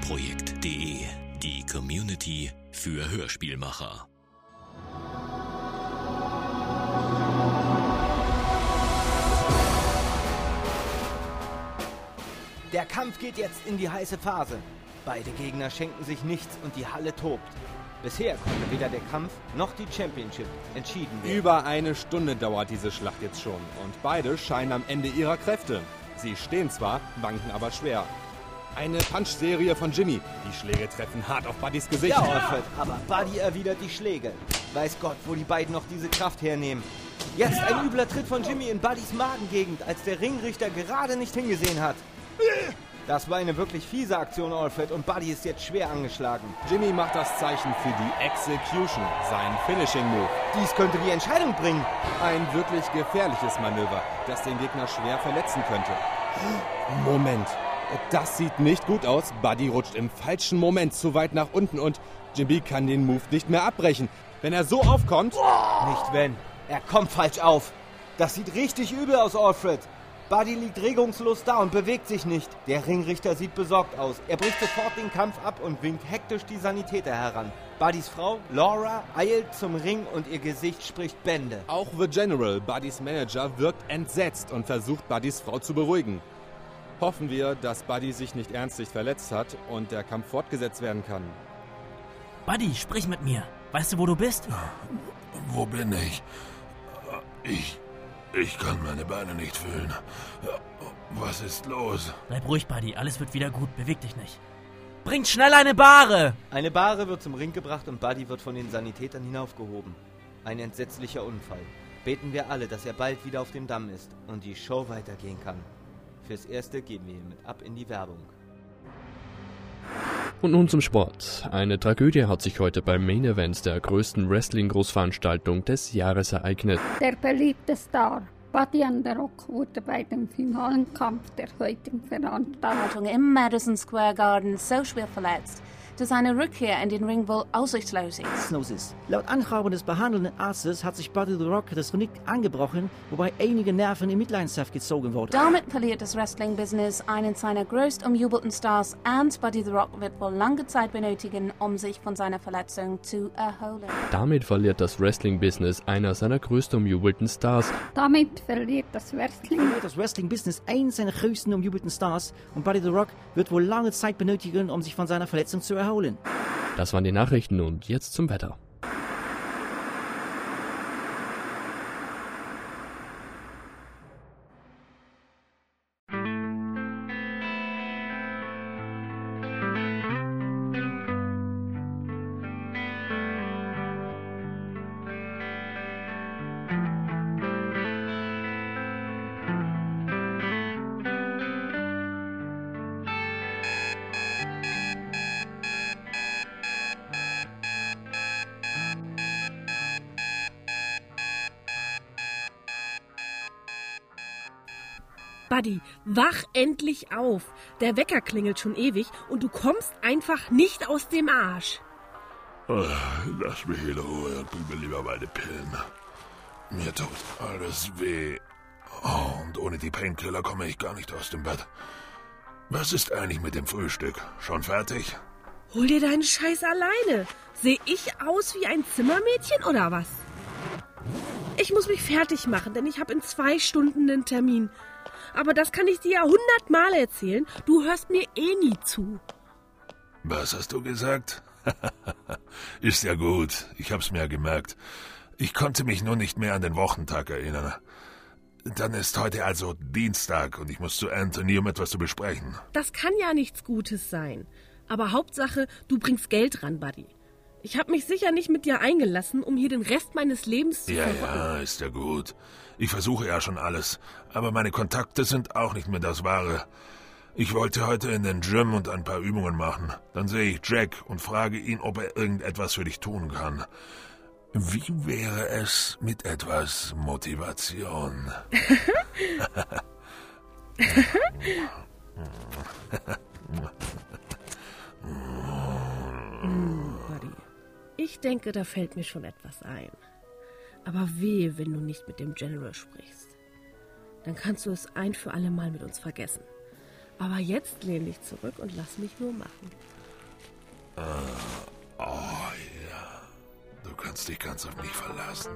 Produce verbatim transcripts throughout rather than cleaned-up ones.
Hörspielprojekt punkt de, die Community für Hörspielmacher. Der Kampf geht jetzt in die heiße Phase. Beide Gegner schenken sich nichts und die Halle tobt. Bisher konnte weder der Kampf noch die Championship entschieden werden. Über eine Stunde dauert diese Schlacht jetzt schon und beide scheinen am Ende ihrer Kräfte. Sie stehen zwar, wanken aber schwer. Eine Punch-Serie von Jimmy. Die Schläge treffen hart auf Buddys Gesicht. Ja, Alfred, aber Buddy erwidert die Schläge. Weiß Gott, wo die beiden noch diese Kraft hernehmen. Jetzt ein übler Tritt von Jimmy in Buddys Magengegend, als der Ringrichter gerade nicht hingesehen hat. Das war eine wirklich fiese Aktion, Alfred, und Buddy ist jetzt schwer angeschlagen. Jimmy macht das Zeichen für die Execution, sein Finishing-Move. Dies könnte die Entscheidung bringen. Ein wirklich gefährliches Manöver, das den Gegner schwer verletzen könnte. Moment, das sieht nicht gut aus. Buddy rutscht im falschen Moment zu weit nach unten und Jimmy kann den Move nicht mehr abbrechen. Wenn er so aufkommt... Nicht wenn. Er kommt falsch auf. Das sieht richtig übel aus, Alfred. Buddy liegt regungslos da und bewegt sich nicht. Der Ringrichter sieht besorgt aus. Er bricht sofort den Kampf ab und winkt hektisch die Sanitäter heran. Buddys Frau, Laura, eilt zum Ring und ihr Gesicht spricht Bände. Auch The General, Buddys Manager, wirkt entsetzt und versucht, Buddys Frau zu beruhigen. Hoffen wir, dass Buddy sich nicht ernstlich verletzt hat und der Kampf fortgesetzt werden kann. Buddy, sprich mit mir. Weißt du, wo du bist? Wo bin ich? Ich... Ich kann meine Beine nicht fühlen. Was ist los? Bleib ruhig, Buddy. Alles wird wieder gut. Beweg dich nicht. Bringt schnell eine Bahre! Eine Bahre wird zum Ring gebracht und Buddy wird von den Sanitätern hinaufgehoben. Ein entsetzlicher Unfall. Beten wir alle, dass er bald wieder auf dem Damm ist und die Show weitergehen kann. Fürs Erste gehen wir hiermit ab in die Werbung. Und nun zum Sport. Eine Tragödie hat sich heute beim Main Event der größten Wrestling-Großveranstaltung des Jahres ereignet. Der beliebte Star Buddy the Rock wurde bei dem finalen Kampf der heutigen Veranstaltung im Madison Square Garden so schwer verletzt, dass seine Rückkehr in den Ring wohl aussichtslos ist. Laut Angaben des behandelnden Arztes hat sich Buddy the Rock das Genick angebrochen, wobei einige Nerven in Mitleidenschaft gezogen wurden. Damit verliert das Wrestling-Business einen seiner größt umjubelten Stars und Buddy the Rock wird wohl lange Zeit benötigen, um sich von seiner Verletzung zu erholen. Damit verliert das Wrestling-Business einer seiner größten umjubelten Stars. Damit verliert das Wrestling. Das Wrestling-Business einen seiner größten umjubelten Stars und Buddy the Rock wird wohl lange Zeit benötigen, um sich von seiner Verletzung zu erholen. Das waren die Nachrichten und jetzt zum Wetter. Buddy, wach endlich auf. Der Wecker klingelt schon ewig und du kommst einfach nicht aus dem Arsch. Lass mich in Ruhe und bring mir lieber meine Pillen. Mir tut alles weh. Oh, und ohne die Painkiller komme ich gar nicht aus dem Bett. Was ist eigentlich mit dem Frühstück? Schon fertig? Hol dir deinen Scheiß alleine. Sehe ich aus wie ein Zimmermädchen oder was? Ich muss mich fertig machen, denn ich habe in zwei Stunden einen Termin. Aber das kann ich dir ja hundertmal erzählen. Du hörst mir eh nie zu. Was hast du gesagt? Ist ja gut. Ich hab's mir ja gemerkt. Ich konnte mich nur nicht mehr an den Wochentag erinnern. Dann ist heute also Dienstag und ich muss zu Anthony, um etwas zu besprechen. Das kann ja nichts Gutes sein. Aber Hauptsache, du bringst Geld ran, Buddy. Ich habe mich sicher nicht mit dir eingelassen, um hier den Rest meines Lebens zu ja, verrotten. Ja, ist ja gut. Ich versuche ja schon alles, aber meine Kontakte sind auch nicht mehr das Wahre. Ich wollte heute in den Gym und ein paar Übungen machen. Dann sehe ich Jack und frage ihn, ob er irgendetwas für dich tun kann. Wie wäre es mit etwas Motivation? Buddy, ich denke, da fällt mir schon etwas ein. Aber wehe, wenn du nicht mit dem General sprichst. Dann kannst du es ein für alle Mal mit uns vergessen. Aber jetzt lehn dich zurück und lass mich nur machen. Uh, oh ja, du kannst dich ganz auf mich verlassen.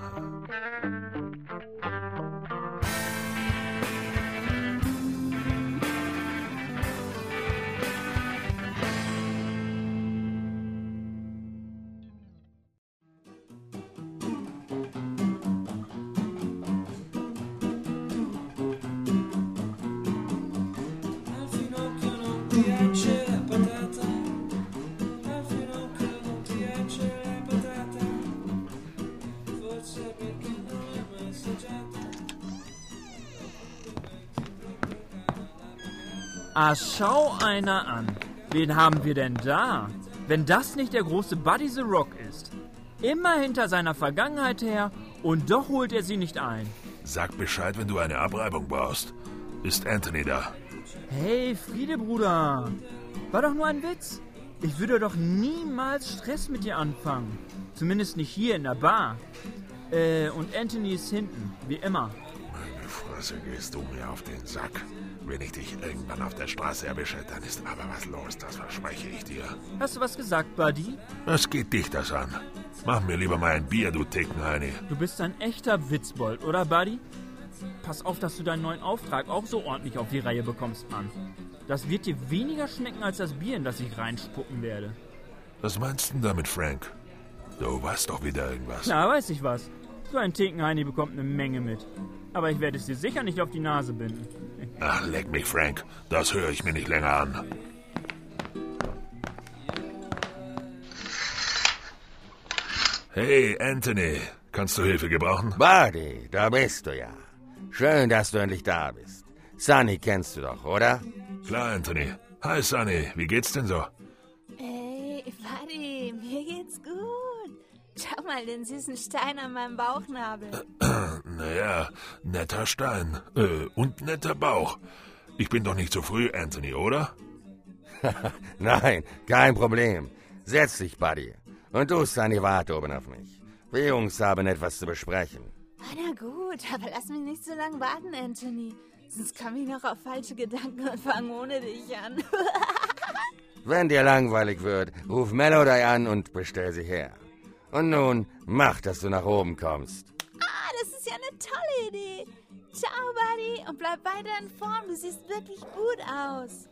Ah, schau einer an. Wen haben wir denn da? Wenn das nicht der große Buddy the Rock ist. Immer hinter seiner Vergangenheit her und doch holt er sie nicht ein. Sag Bescheid, wenn du eine Abreibung brauchst. Ist Anthony da? Hey, Friede, Bruder. War doch nur ein Witz. Ich würde doch niemals Stress mit dir anfangen. Zumindest nicht hier in der Bar. Äh, und Anthony ist hinten, wie immer. Meine Fresse, gehst du mir auf den Sack. Wenn ich dich irgendwann auf der Straße erwische, dann ist aber was los, das verspreche ich dir. Hast du was gesagt, Buddy? Was geht dich das an? Mach mir lieber mal ein Bier, du Tickenheini. Du bist ein echter Witzbold, oder, Buddy? Pass auf, dass du deinen neuen Auftrag auch so ordentlich auf die Reihe bekommst, Mann. Das wird dir weniger schmecken als das Bier, in das ich reinspucken werde. Was meinst du damit, Frank? Du weißt doch wieder irgendwas. Na, weiß ich was. So ein Tickenheini bekommt eine Menge mit. Aber ich werde es dir sicher nicht auf die Nase binden. Ach, leck mich, Frank. Das höre ich mir nicht länger an. Hey, Anthony. Kannst du Hilfe gebrauchen? Buddy, da bist du ja. Schön, dass du endlich da bist. Sunny kennst du doch, oder? Klar, Anthony. Hi, Sunny. Wie geht's denn so? Hey, Buddy, mir geht's gut. Schau mal den süßen Stein an meinem Bauchnabel. Naja, netter Stein. Äh, und netter Bauch. Ich bin doch nicht zu früh, Anthony, oder? Nein, kein Problem. Setz dich, Buddy. Und du, Sunny, warte oben auf mich. Wir Jungs haben etwas zu besprechen. Ah, na gut, aber lass mich nicht so lange warten, Anthony. Sonst komme ich noch auf falsche Gedanken und fange ohne dich an. Wenn dir langweilig wird, ruf Melody an und bestell sie her. Und nun, mach, dass du nach oben kommst. Ah, das ist ja eine tolle Idee. Ciao, Buddy, und bleib weiter in Form. Du siehst wirklich gut aus.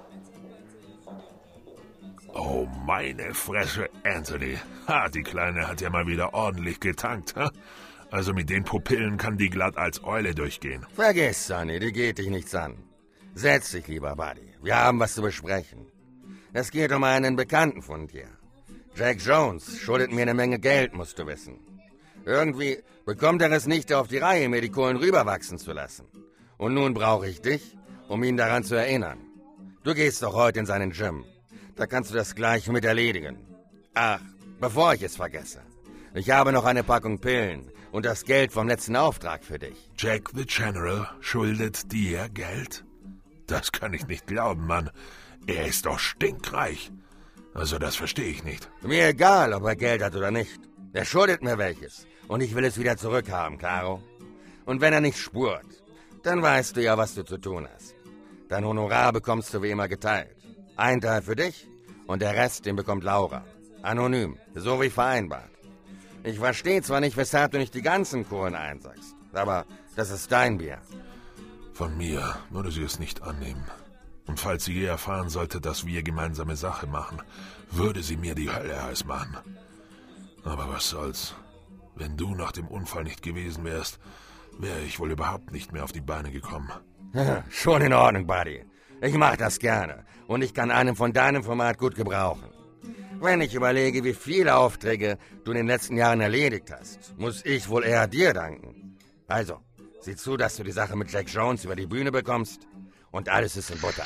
Oh, meine Fresse, Anthony. Ha, die Kleine hat ja mal wieder ordentlich getankt, ha? Also mit den Pupillen kann die glatt als Eule durchgehen. Vergiss, Sunny, die geht dich nichts an. Setz dich lieber, Buddy. Wir haben was zu besprechen. Es geht um einen Bekannten von dir. Jack Jones schuldet mir eine Menge Geld, musst du wissen. Irgendwie bekommt er es nicht auf die Reihe, mir die Kohlen rüberwachsen zu lassen. Und nun brauche ich dich, um ihn daran zu erinnern. Du gehst doch heute in seinen Gym. Da kannst du das gleich mit erledigen. Ach, bevor ich es vergesse. Ich habe noch eine Packung Pillen und das Geld vom letzten Auftrag für dich. Jack the General schuldet dir Geld? Das kann ich nicht glauben, Mann. Er ist doch stinkreich. Also das verstehe ich nicht. Mir egal, ob er Geld hat oder nicht. Er schuldet mir welches. Und ich will es wieder zurückhaben, Caro. Und wenn er nicht spurt, dann weißt du ja, was du zu tun hast. Dein Honorar bekommst du wie immer geteilt. Ein Teil für dich und der Rest, den bekommt Laura. Anonym, so wie vereinbart. Ich verstehe zwar nicht, weshalb du nicht die ganzen Kohlen einsackst, aber das ist dein Bier. Von mir würde sie es nicht annehmen. Und falls sie je erfahren sollte, dass wir gemeinsame Sache machen, würde sie mir die Hölle heiß machen. Aber was soll's? Wenn du nach dem Unfall nicht gewesen wärst, wäre ich wohl überhaupt nicht mehr auf die Beine gekommen. Schon in Ordnung, Buddy. Ich mache das gerne und ich kann einen von deinem Format gut gebrauchen. Wenn ich überlege, wie viele Aufträge du in den letzten Jahren erledigt hast, muss ich wohl eher dir danken. Also, sieh zu, dass du die Sache mit Jack Jones über die Bühne bekommst und alles ist in Butter.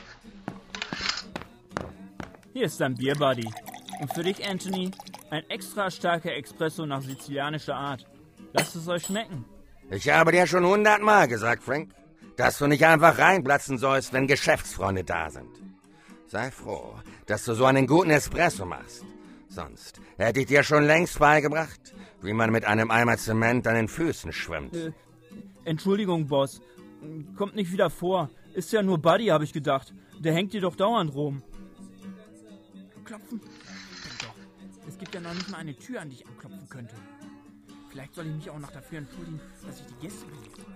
Hier ist dein Bier, Buddy. Und für dich, Anthony, ein extra starker Espresso nach sizilianischer Art. Lasst es euch schmecken. Ich habe dir schon hundertmal gesagt, Frank, dass du nicht einfach reinplatzen sollst, wenn Geschäftsfreunde da sind. Sei froh, dass du so einen guten Espresso machst. Sonst hätte ich dir schon längst beigebracht, wie man mit einem Eimer Zement an den Füßen schwimmt. Äh, Entschuldigung, Boss. Kommt nicht wieder vor. Ist ja nur Buddy, habe ich gedacht. Der hängt dir doch dauernd rum. Klopfen? Denk doch, es gibt ja noch nicht mal eine Tür, an die ich anklopfen könnte. Vielleicht soll ich mich auch noch dafür entschuldigen, dass ich die Gäste belegt habe.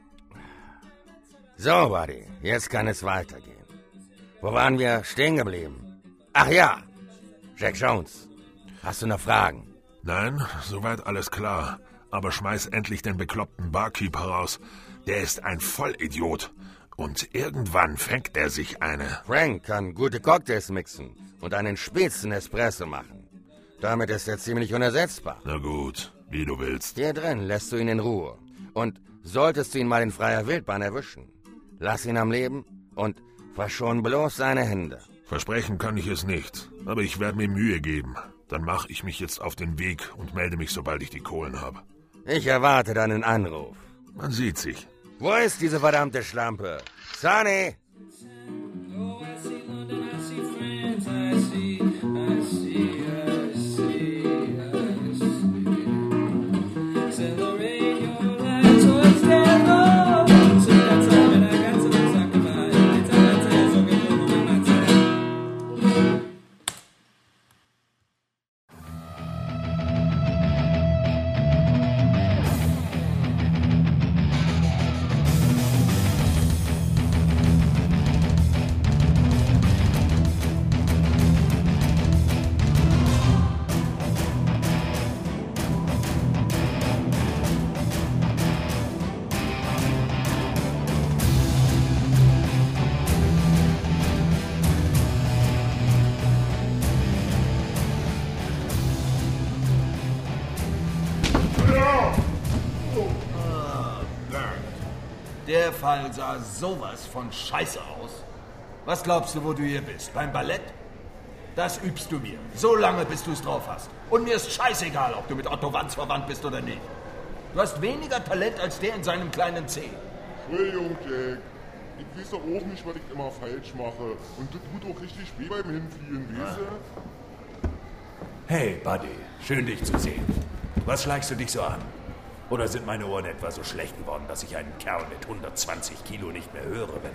So, Buddy, jetzt kann es weitergehen. Wo waren wir stehen geblieben? Ach ja, Jack Jones. Hast du noch Fragen? Nein, soweit alles klar. Aber schmeiß endlich den bekloppten Barkeeper raus. Der ist ein Vollidiot. Und irgendwann fängt er sich eine. Frank kann gute Cocktails mixen und einen spitzen Espresso machen. Damit ist er ziemlich unersetzbar. Na gut, wie du willst. Hier drin lässt du ihn in Ruhe. Und solltest du ihn mal in freier Wildbahn erwischen, lass ihn am Leben und verschon bloß seine Hände. Versprechen kann ich es nicht, aber ich werde mir Mühe geben. Dann mache ich mich jetzt auf den Weg und melde mich, sobald ich die Kohlen habe. Ich erwarte deinen Anruf. Man sieht sich. Wo ist diese verdammte Schlampe? Sonny! Der Fall sah sowas von scheiße aus. Was glaubst du, wo du hier bist? Beim Ballett? Das übst du mir. So lange, bis du es drauf hast. Und mir ist scheißegal, ob du mit Otto Wanz verwandt bist oder nicht. Du hast weniger Talent als der in seinem kleinen Zeh. Entschuldigung, Jack. Ich weiß doch auch nicht, was ich immer falsch mache. Und das tut auch richtig weh beim Hinfliegen, weißt du? Hey, Buddy. Schön, dich zu sehen. Was schleichst du dich so an? Oder sind meine Ohren etwa so schlecht geworden, dass ich einen Kerl mit hundertzwanzig Kilo nicht mehr höre, wenn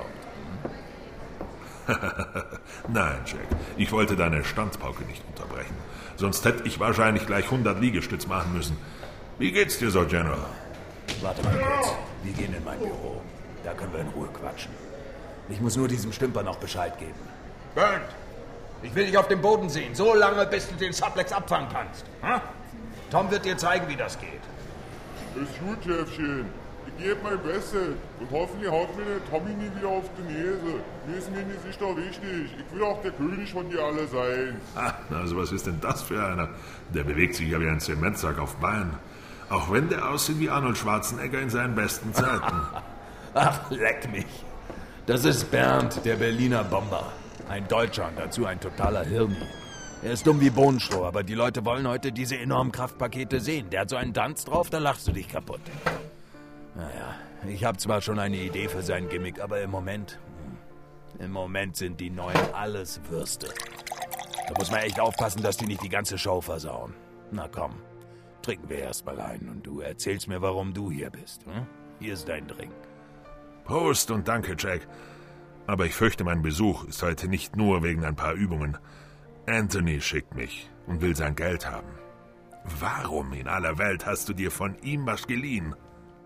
er reinkommt? Nein, Jack. Ich wollte deine Standpauke nicht unterbrechen. Sonst hätte ich wahrscheinlich gleich hundert Liegestütz machen müssen. Wie geht's dir so, General? Warte mal kurz. Wir gehen in mein Büro. Da können wir in Ruhe quatschen. Ich muss nur diesem Stümper noch Bescheid geben. Bernd! Ich will dich auf dem Boden sehen. So lange, bis du den Suplex abfangen kannst. Hm? Tom wird dir zeigen, wie das geht. Ist gut, Chefchen. Ich gebe mein Bestes. Und hoffentlich haut mir der Tommy nie wieder auf die Nase. Mir ist mir nicht sicher wichtig. Ich will auch der König von dir alle sein. Ah, also was ist denn das für einer? Der bewegt sich ja wie ein Zementsack auf Beinen. Auch wenn der aussieht wie Arnold Schwarzenegger in seinen besten Zeiten. Ach, leck mich. Das ist Bernd, der Berliner Bomber. Ein Deutscher und dazu ein totaler Hirni. Er ist dumm wie Bohnenstroh, aber die Leute wollen heute diese enormen Kraftpakete sehen. Der hat so einen Tanz drauf, da lachst du dich kaputt. Naja, ich habe zwar schon eine Idee für sein Gimmick, aber im Moment... Im Moment sind die Neuen alles Würste. Da muss man echt aufpassen, dass die nicht die ganze Show versauen. Na komm, trinken wir erst mal ein und du erzählst mir, warum du hier bist. Hm? Hier ist dein Drink. Prost und danke, Jack. Aber ich fürchte, mein Besuch ist heute nicht nur wegen ein paar Übungen. Anthony schickt mich und will sein Geld haben. Warum in aller Welt hast du dir von ihm was geliehen?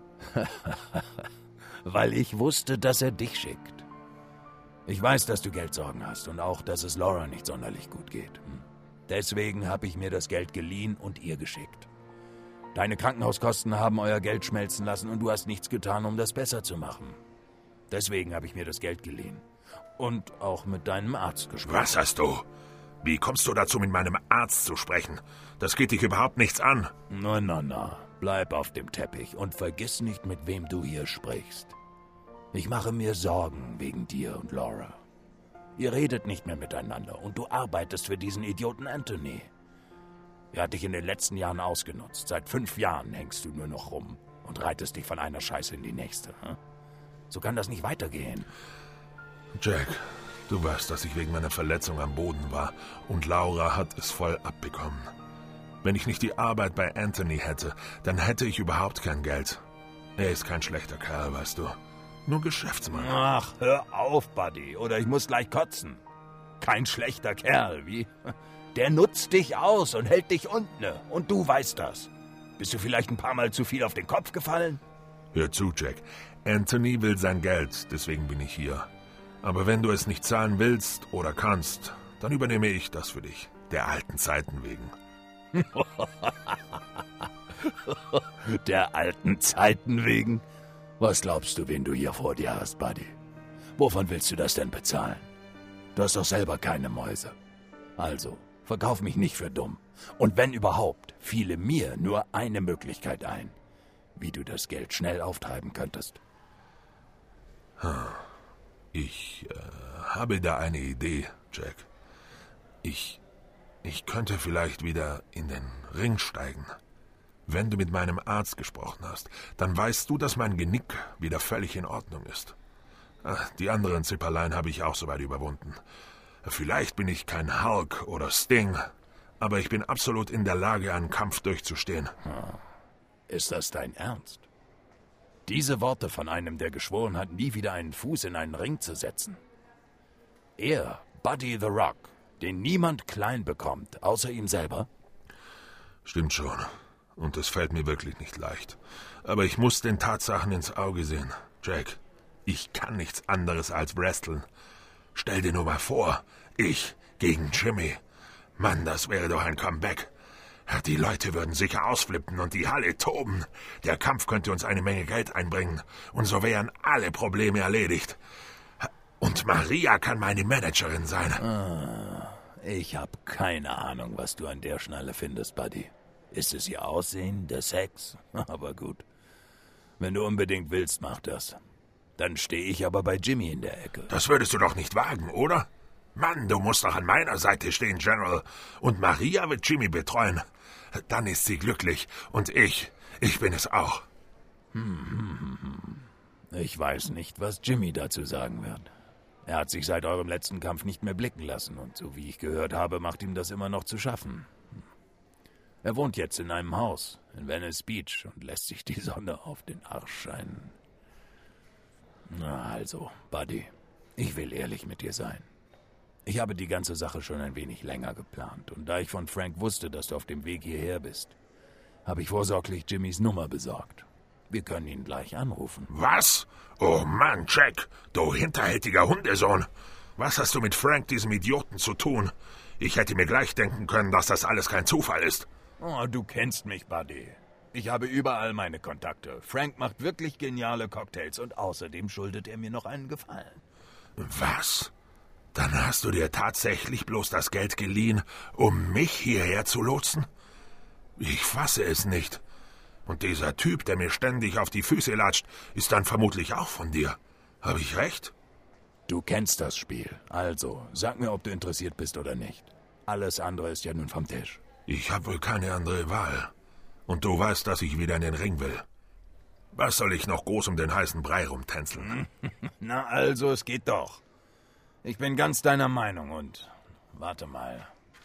Weil ich wusste, dass er dich schickt. Ich weiß, dass du Geldsorgen hast und auch, dass es Laura nicht sonderlich gut geht. Deswegen habe ich mir das Geld geliehen und ihr geschickt. Deine Krankenhauskosten haben euer Geld schmelzen lassen und du hast nichts getan, um das besser zu machen. Deswegen habe ich mir das Geld geliehen. Und auch mit deinem Arzt gesprochen. Was hast du? Wie kommst du dazu, mit meinem Arzt zu sprechen? Das geht dich überhaupt nichts an. Na, na, na. Bleib auf dem Teppich und vergiss nicht, mit wem du hier sprichst. Ich mache mir Sorgen wegen dir und Laura. Ihr redet nicht mehr miteinander und du arbeitest für diesen Idioten Anthony. Er hat dich in den letzten Jahren ausgenutzt. Seit fünf Jahren hängst du nur noch rum und reitest dich von einer Scheiße in die nächste. Hm? So kann das nicht weitergehen. Jack, du weißt, dass ich wegen meiner Verletzung am Boden war und Laura hat es voll abbekommen. Wenn ich nicht die Arbeit bei Anthony hätte, dann hätte ich überhaupt kein Geld. Er ist kein schlechter Kerl, weißt du. Nur Geschäftsmann. Ach, hör auf, Buddy, oder ich muss gleich kotzen. Kein schlechter Kerl, wie? Der nutzt dich aus und hält dich unten. Und du weißt das. Bist du vielleicht ein paar Mal zu viel auf den Kopf gefallen? Hör zu, Jack. Anthony will sein Geld, deswegen bin ich hier. Aber wenn du es nicht zahlen willst oder kannst, dann übernehme ich das für dich. Der alten Zeiten wegen. Der alten Zeiten wegen? Was glaubst du, wen du hier vor dir hast, Buddy? Wovon willst du das denn bezahlen? Du hast doch selber keine Mäuse. Also, verkauf mich nicht für dumm. Und wenn überhaupt, fiele mir nur eine Möglichkeit ein, wie du das Geld schnell auftreiben könntest. Ich äh, habe da eine Idee, Jack. Ich, ich könnte vielleicht wieder in den Ring steigen. Wenn du mit meinem Arzt gesprochen hast, dann weißt du, dass mein Genick wieder völlig in Ordnung ist. Ach, die anderen Zipperlein habe ich auch soweit überwunden. Vielleicht bin ich kein Hulk oder Sting, aber ich bin absolut in der Lage, einen Kampf durchzustehen. Ist das dein Ernst? Diese Worte von einem, der geschworen hat, nie wieder einen Fuß in einen Ring zu setzen. Er, Buddy the Rock, den niemand klein bekommt, außer ihm selber? Stimmt schon. Und es fällt mir wirklich nicht leicht. Aber ich muss den Tatsachen ins Auge sehen. Jack, ich kann nichts anderes als wresteln. Stell dir nur mal vor, ich gegen Jimmy. Mann, das wäre doch ein Comeback. Die Leute würden sicher ausflippen und die Halle toben. Der Kampf könnte uns eine Menge Geld einbringen. Und so wären alle Probleme erledigt. Und Maria kann meine Managerin sein. Ah, ich habe keine Ahnung, was du an der Schnalle findest, Buddy. Ist es ihr Aussehen, der Sex? Aber gut. Wenn du unbedingt willst, mach das. Dann stehe ich aber bei Jimmy in der Ecke. Das würdest du doch nicht wagen, oder? Mann, du musst doch an meiner Seite stehen, General. Und Maria wird Jimmy betreuen. Dann ist sie glücklich. Und ich, ich bin es auch. Hm, hm, hm. Ich weiß nicht, was Jimmy dazu sagen wird. Er hat sich seit eurem letzten Kampf nicht mehr blicken lassen. Und so wie ich gehört habe, macht ihm das immer noch zu schaffen. Er wohnt jetzt in einem Haus in Venice Beach und lässt sich die Sonne auf den Arsch scheinen. Na also, Buddy, ich will ehrlich mit dir sein. Ich habe die ganze Sache schon ein wenig länger geplant. Und da ich von Frank wusste, dass du auf dem Weg hierher bist, habe ich vorsorglich Jimmys Nummer besorgt. Wir können ihn gleich anrufen. Was? Oh Mann, Jack, du hinterhältiger Hundesohn. Was hast du mit Frank, diesem Idioten, zu tun? Ich hätte mir gleich denken können, dass das alles kein Zufall ist. Oh, du kennst mich, Buddy. Ich habe überall meine Kontakte. Frank macht wirklich geniale Cocktails und außerdem schuldet er mir noch einen Gefallen. Was? Dann hast du dir tatsächlich bloß das Geld geliehen, um mich hierher zu lotsen? Ich fasse es nicht. Und dieser Typ, der mir ständig auf die Füße latscht, ist dann vermutlich auch von dir. Habe ich recht? Du kennst das Spiel. Also, sag mir, ob du interessiert bist oder nicht. Alles andere ist ja nun vom Tisch. Ich habe wohl keine andere Wahl. Und du weißt, dass ich wieder in den Ring will. Was soll ich noch groß um den heißen Brei rumtänzeln? Na also, es geht doch. Ich bin ganz deiner Meinung und... Warte mal.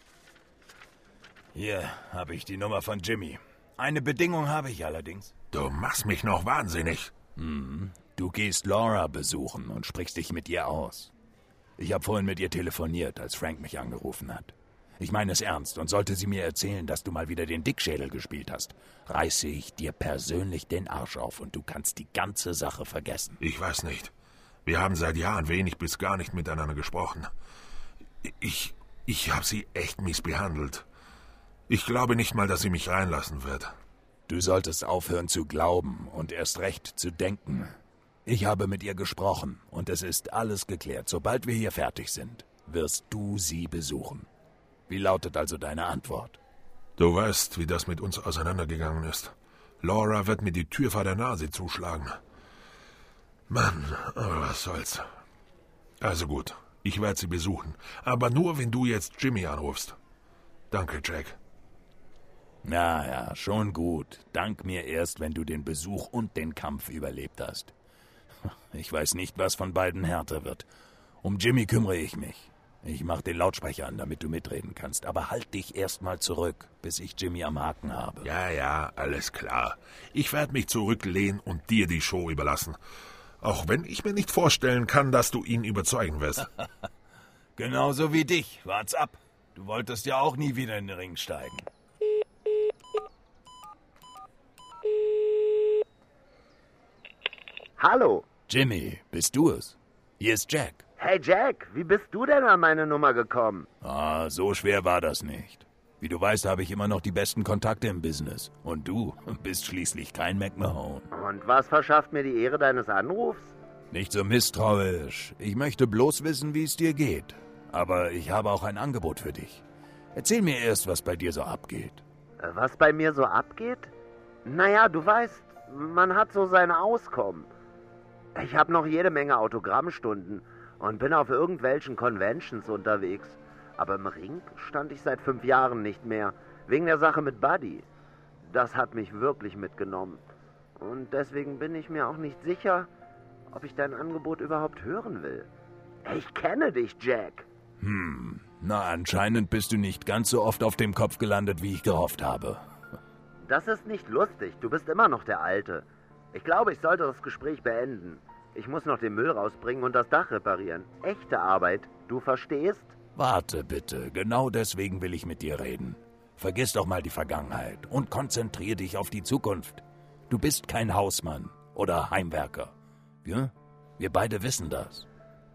Hier habe ich die Nummer von Jimmy. Eine Bedingung habe ich allerdings. Du machst mich noch wahnsinnig. Hm. Du gehst Laura besuchen und sprichst dich mit ihr aus. Ich habe vorhin mit ihr telefoniert, als Frank mich angerufen hat. Ich meine es ernst und sollte sie mir erzählen, dass du mal wieder den Dickschädel gespielt hast, reiße ich dir persönlich den Arsch auf und du kannst die ganze Sache vergessen. Ich weiß nicht. Wir haben seit Jahren wenig bis gar nicht miteinander gesprochen. Ich, ich habe sie echt mies behandelt. Ich glaube nicht mal, dass sie mich reinlassen wird. Du solltest aufhören zu glauben und erst recht zu denken. Ich habe mit ihr gesprochen und es ist alles geklärt. Sobald wir hier fertig sind, wirst du sie besuchen. Wie lautet also deine Antwort? Du weißt, wie das mit uns auseinandergegangen ist. Laura wird mir die Tür vor der Nase zuschlagen. Mann, oh, was soll's. Also gut, ich werde sie besuchen. Aber nur, wenn du jetzt Jimmy anrufst. Danke, Jack. Ja, ja, schon gut. Dank mir erst, wenn du den Besuch und den Kampf überlebt hast. Ich weiß nicht, was von beiden härter wird. Um Jimmy kümmere ich mich. Ich mach den Lautsprecher an, damit du mitreden kannst. Aber halt dich erst mal zurück, bis ich Jimmy am Haken habe. Ja, ja, alles klar. Ich werde mich zurücklehnen und dir die Show überlassen. Auch wenn ich mir nicht vorstellen kann, dass du ihn überzeugen wirst. Genauso wie dich. Wart's ab. Du wolltest ja auch nie wieder in den Ring steigen. Hallo. Jimmy, bist du es? Hier ist Jack. Hey Jack, wie bist du denn an meine Nummer gekommen? Ah, so schwer war das nicht. Wie du weißt, habe ich immer noch die besten Kontakte im Business. Und du bist schließlich kein McMahon. Und was verschafft mir die Ehre deines Anrufs? Nicht so misstrauisch. Ich möchte bloß wissen, wie es dir geht. Aber ich habe auch ein Angebot für dich. Erzähl mir erst, was bei dir so abgeht. Was bei mir so abgeht? Naja, du weißt, man hat so seine Auskommen. Ich habe noch jede Menge Autogrammstunden und bin auf irgendwelchen Conventions unterwegs. Aber im Ring stand ich seit fünf Jahren nicht mehr, wegen der Sache mit Buddy. Das hat mich wirklich mitgenommen. Und deswegen bin ich mir auch nicht sicher, ob ich dein Angebot überhaupt hören will. Ich kenne dich, Jack. Hm, na anscheinend bist du nicht ganz so oft auf dem Kopf gelandet, wie ich gehofft habe. Das ist nicht lustig, du bist immer noch der Alte. Ich glaube, ich sollte das Gespräch beenden. Ich muss noch den Müll rausbringen und das Dach reparieren. Echte Arbeit, du verstehst? Warte bitte, genau deswegen will ich mit dir reden. Vergiss doch mal die Vergangenheit und konzentrier dich auf die Zukunft. Du bist kein Hausmann oder Heimwerker. Ja? Wir beide wissen das.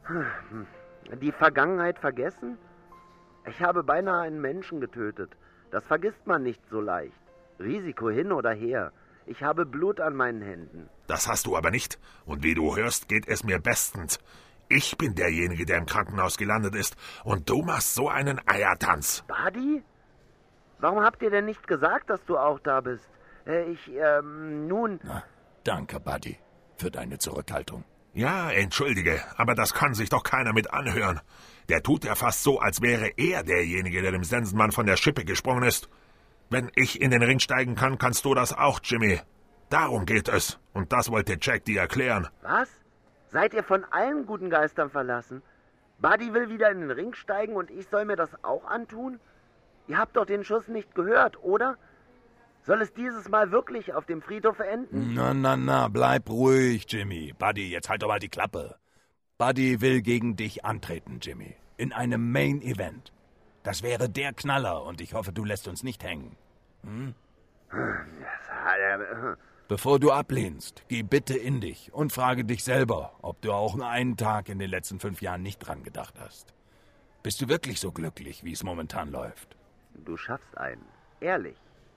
Die Vergangenheit vergessen? Ich habe beinahe einen Menschen getötet. Das vergisst man nicht so leicht. Risiko hin oder her. Ich habe Blut an meinen Händen. Das hast du aber nicht. Und wie du hörst, geht es mir bestens. Ich bin derjenige, der im Krankenhaus gelandet ist. Und du machst so einen Eiertanz. Buddy? Warum habt ihr denn nicht gesagt, dass du auch da bist? Äh, ich, ähm, nun... Na, danke, Buddy, für deine Zurückhaltung. Ja, entschuldige, aber das kann sich doch keiner mit anhören. Der tut ja fast so, als wäre er derjenige, der dem Sensenmann von der Schippe gesprungen ist. Wenn ich in den Ring steigen kann, kannst du das auch, Jimmy. Darum geht es. Und das wollte Jack dir erklären. Was? Seid ihr von allen guten Geistern verlassen? Buddy will wieder in den Ring steigen und ich soll mir das auch antun? Ihr habt doch den Schuss nicht gehört, oder? Soll es dieses Mal wirklich auf dem Friedhof enden? Na, na, na, bleib ruhig, Jimmy. Buddy, jetzt halt doch mal die Klappe. Buddy will gegen dich antreten, Jimmy. In einem Main Event. Das wäre der Knaller und ich hoffe, du lässt uns nicht hängen. Hm? Bevor du ablehnst, geh bitte in dich und frage dich selber, ob du auch nur einen Tag in den letzten fünf Jahren nicht dran gedacht hast. Bist du wirklich so glücklich, wie es momentan läuft? Du schaffst einen. Ehrlich.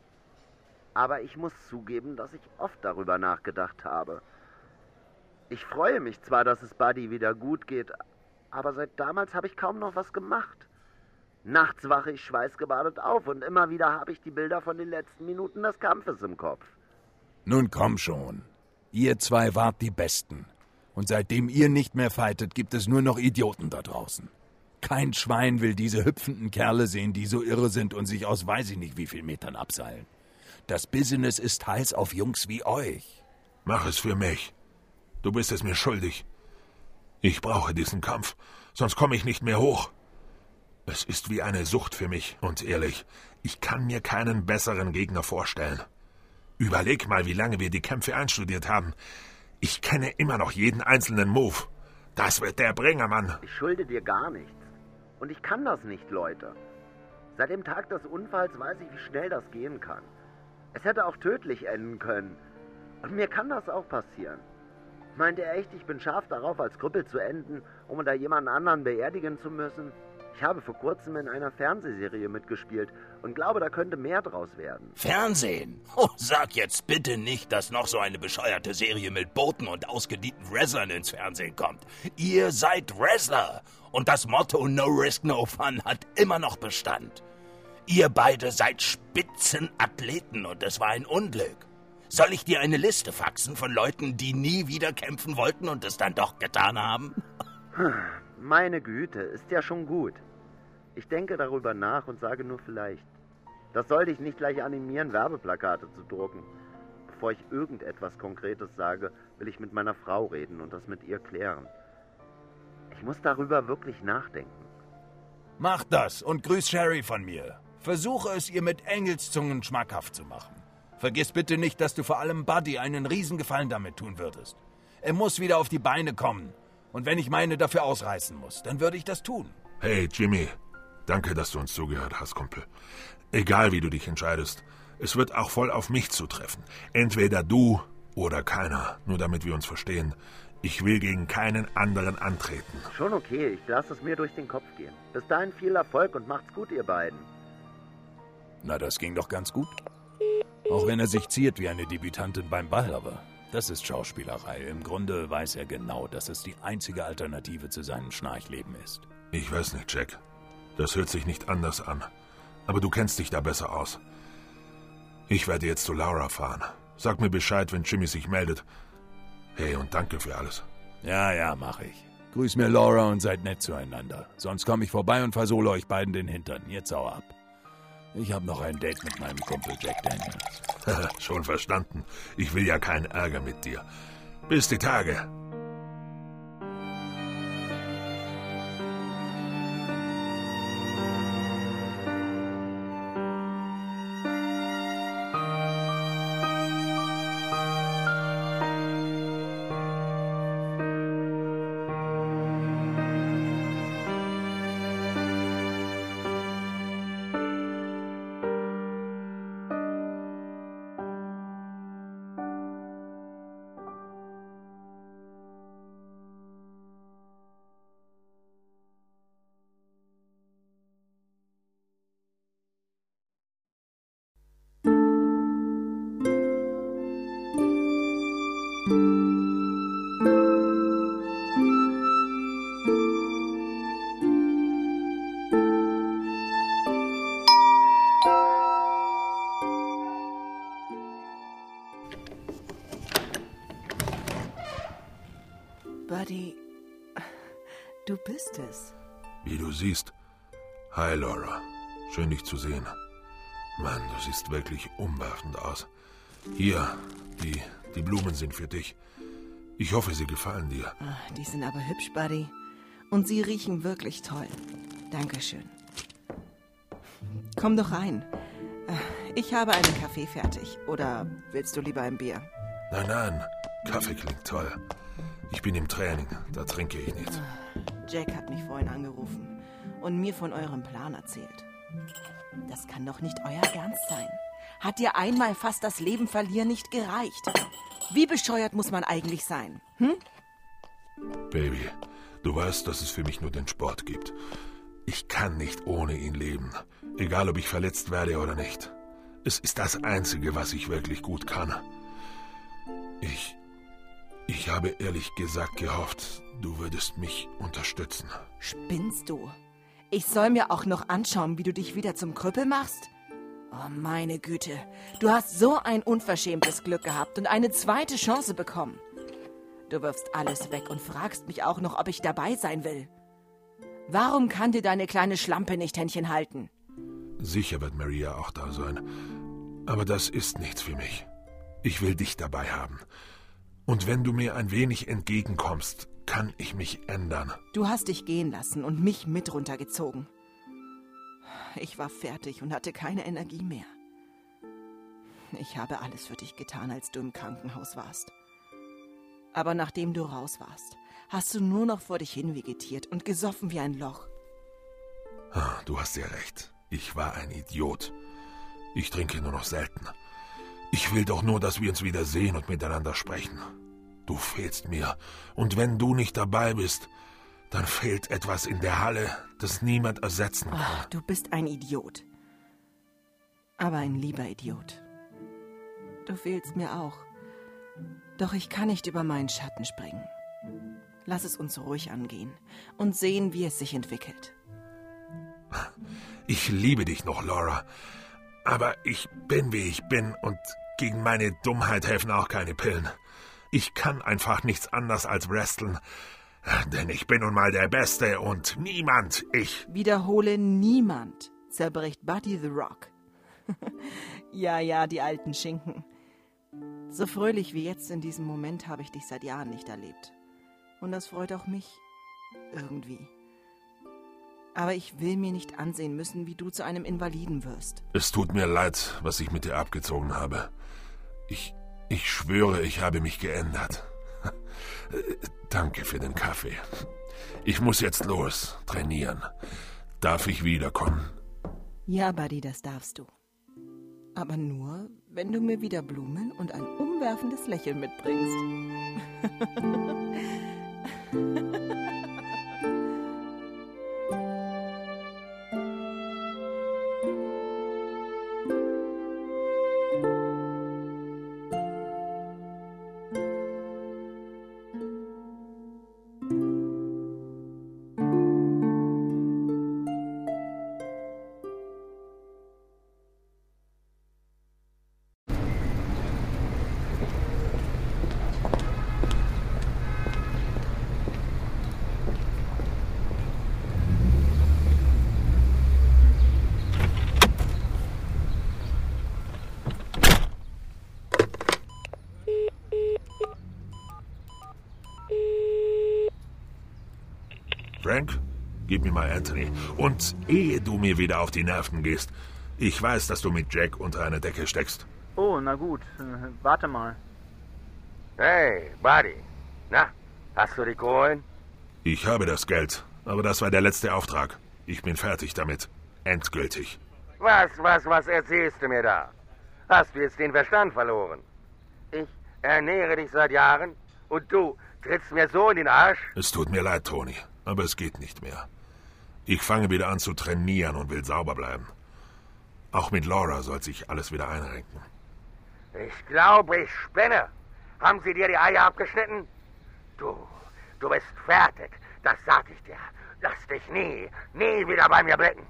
Aber ich muss zugeben, dass ich oft darüber nachgedacht habe. Ich freue mich zwar, dass es Buddy wieder gut geht, aber seit damals habe ich kaum noch was gemacht. Nachts wache ich schweißgebadet auf und immer wieder habe ich die Bilder von den letzten Minuten des Kampfes im Kopf. Nun komm schon. Ihr zwei wart die Besten. Und seitdem ihr nicht mehr fightet, gibt es nur noch Idioten da draußen. Kein Schwein will diese hüpfenden Kerle sehen, die so irre sind und sich aus weiß ich nicht wie viel Metern abseilen. Das Business ist heiß auf Jungs wie euch. Mach es für mich. Du bist es mir schuldig. Ich brauche diesen Kampf, sonst komme ich nicht mehr hoch. Es ist wie eine Sucht für mich, und ehrlich, ich kann mir keinen besseren Gegner vorstellen. Überleg mal, wie lange wir die Kämpfe einstudiert haben. Ich kenne immer noch jeden einzelnen Move. Das wird der Bringer, Mann. Ich schulde dir gar nichts. Und ich kann das nicht, Leute. Seit dem Tag des Unfalls weiß ich, wie schnell das gehen kann. Es hätte auch tödlich enden können. Und mir kann das auch passieren. Meint ihr echt, ich bin scharf darauf, als Krüppel zu enden, um unter jemanden anderen beerdigen zu müssen? Ich habe vor kurzem in einer Fernsehserie mitgespielt und glaube, da könnte mehr draus werden. Fernsehen? Oh, sag jetzt bitte nicht, dass noch so eine bescheuerte Serie mit Booten und ausgedienten Wrestlern ins Fernsehen kommt. Ihr seid Wrestler und das Motto No Risk, No Fun hat immer noch Bestand. Ihr beide seid Spitzenathleten und es war ein Unglück. Soll ich dir eine Liste faxen von Leuten, die nie wieder kämpfen wollten und es dann doch getan haben? Meine Güte, ist ja schon gut. Ich denke darüber nach und sage nur vielleicht. Das soll dich nicht gleich animieren, Werbeplakate zu drucken. Bevor ich irgendetwas Konkretes sage, will ich mit meiner Frau reden und das mit ihr klären. Ich muss darüber wirklich nachdenken. Mach das und grüß Sherry von mir. Versuche es ihr mit Engelszungen schmackhaft zu machen. Vergiss bitte nicht, dass du vor allem Buddy einen Riesengefallen damit tun würdest. Er muss wieder auf die Beine kommen. Und wenn ich meine dafür ausreißen muss, dann würde ich das tun. Hey, Jimmy. Danke, dass du uns zugehört hast, Kumpel. Egal, wie du dich entscheidest, es wird auch voll auf mich zutreffen. Entweder du oder keiner, nur damit wir uns verstehen. Ich will gegen keinen anderen antreten. Schon okay, ich lasse es mir durch den Kopf gehen. Bis dahin viel Erfolg und macht's gut, ihr beiden. Na, das ging doch ganz gut. Auch wenn er sich ziert wie eine Debütantin beim Ball, aber das ist Schauspielerei. Im Grunde weiß er genau, dass es die einzige Alternative zu seinem Schnarchleben ist. Ich weiß nicht, Jack. Das hört sich nicht anders an. Aber du kennst dich da besser aus. Ich werde jetzt zu Laura fahren. Sag mir Bescheid, wenn Jimmy sich meldet. Hey, und danke für alles. Ja, ja, mach ich. Grüß mir Laura und seid nett zueinander. Sonst komme ich vorbei und versohle euch beiden den Hintern. Jetzt sauer ab. Ich habe noch ein Date mit meinem Kumpel Jack Daniels. Schon verstanden. Ich will ja keinen Ärger mit dir. Bis die Tage. Buddy, du bist es. Wie du siehst. Hi, Laura. Schön, dich zu sehen. Mann, du siehst wirklich umwerfend aus. Hier, die, die Blumen sind für dich. Ich hoffe, sie gefallen dir. Ach, die sind aber hübsch, Buddy. Und sie riechen wirklich toll. Dankeschön. Komm doch rein. Ich habe einen Kaffee fertig. Oder willst du lieber ein Bier? Nein, nein. Kaffee klingt toll. Ich bin im Training. Da trinke ich nichts. Jack hat mich vorhin angerufen und mir von eurem Plan erzählt. Das kann doch nicht euer Ernst sein. Hat dir einmal fast das Leben verlieren nicht gereicht? Wie bescheuert muss man eigentlich sein? Hm? Baby, du weißt, dass es für mich nur den Sport gibt. Ich kann nicht ohne ihn leben. Egal, ob ich verletzt werde oder nicht. Es ist das Einzige, was ich wirklich gut kann. Ich... Ich habe ehrlich gesagt gehofft, du würdest mich unterstützen. Spinnst du? Ich soll mir auch noch anschauen, wie du dich wieder zum Krüppel machst? Oh, meine Güte. Du hast so ein unverschämtes Glück gehabt und eine zweite Chance bekommen. Du wirfst alles weg und fragst mich auch noch, ob ich dabei sein will. Warum kann dir deine kleine Schlampe nicht Händchen halten? Sicher wird Maria auch da sein. Aber das ist nichts für mich. Ich will dich dabei haben. Und wenn du mir ein wenig entgegenkommst, kann ich mich ändern. Du hast dich gehen lassen und mich mit runtergezogen. Ich war fertig und hatte keine Energie mehr. Ich habe alles für dich getan, als du im Krankenhaus warst. Aber nachdem du raus warst, hast du nur noch vor dich hin vegetiert und gesoffen wie ein Loch. Du hast ja recht. Ich war ein Idiot. Ich trinke nur noch selten. Ich will doch nur, dass wir uns wieder sehen und miteinander sprechen. Du fehlst mir. Und wenn du nicht dabei bist, dann fehlt etwas in der Halle, das niemand ersetzen kann. Ach, du bist ein Idiot. Aber ein lieber Idiot. Du fehlst mir auch. Doch ich kann nicht über meinen Schatten springen. Lass es uns ruhig angehen und sehen, wie es sich entwickelt. Ich liebe dich noch, Laura. Aber ich bin, wie ich bin, und gegen meine Dummheit helfen auch keine Pillen. Ich kann einfach nichts anderes als wresteln. Denn ich bin nun mal der Beste und niemand, ich... Wiederhole, niemand zerbricht Buddy the Rock. Ja, ja, die alten Schinken. So fröhlich wie jetzt in diesem Moment habe ich dich seit Jahren nicht erlebt. Und das freut auch mich. Irgendwie. Aber ich will mir nicht ansehen müssen, wie du zu einem Invaliden wirst. Es tut mir leid, was ich mit dir abgezogen habe. Ich, ich schwöre, ich habe mich geändert. Danke für den Kaffee. Ich muss jetzt los, trainieren. Darf ich wiederkommen? Ja, Buddy, das darfst du. Aber nur, wenn du mir wieder Blumen und ein umwerfendes Lächeln mitbringst. Frank, gib mir mal Anthony. Und ehe du mir wieder auf die Nerven gehst, ich weiß, dass du mit Jack unter einer Decke steckst. Oh, na gut. Warte mal. Hey, Buddy. Na, hast du die Kohlen? Ich habe das Geld, aber das war der letzte Auftrag. Ich bin fertig damit. Endgültig. Was, was, was erzählst du mir da? Hast du jetzt den Verstand verloren? Ich ernähre dich seit Jahren und du trittst mir so in den Arsch? Es tut mir leid, Tony, aber es geht nicht mehr. Ich fange wieder an zu trainieren und will sauber bleiben. Auch mit Laura soll sich alles wieder einrenken. Ich glaube, ich spinne. Haben sie dir die Eier abgeschnitten? Du, du bist fertig. Das sag ich dir. Lass dich nie, nie wieder bei mir blicken.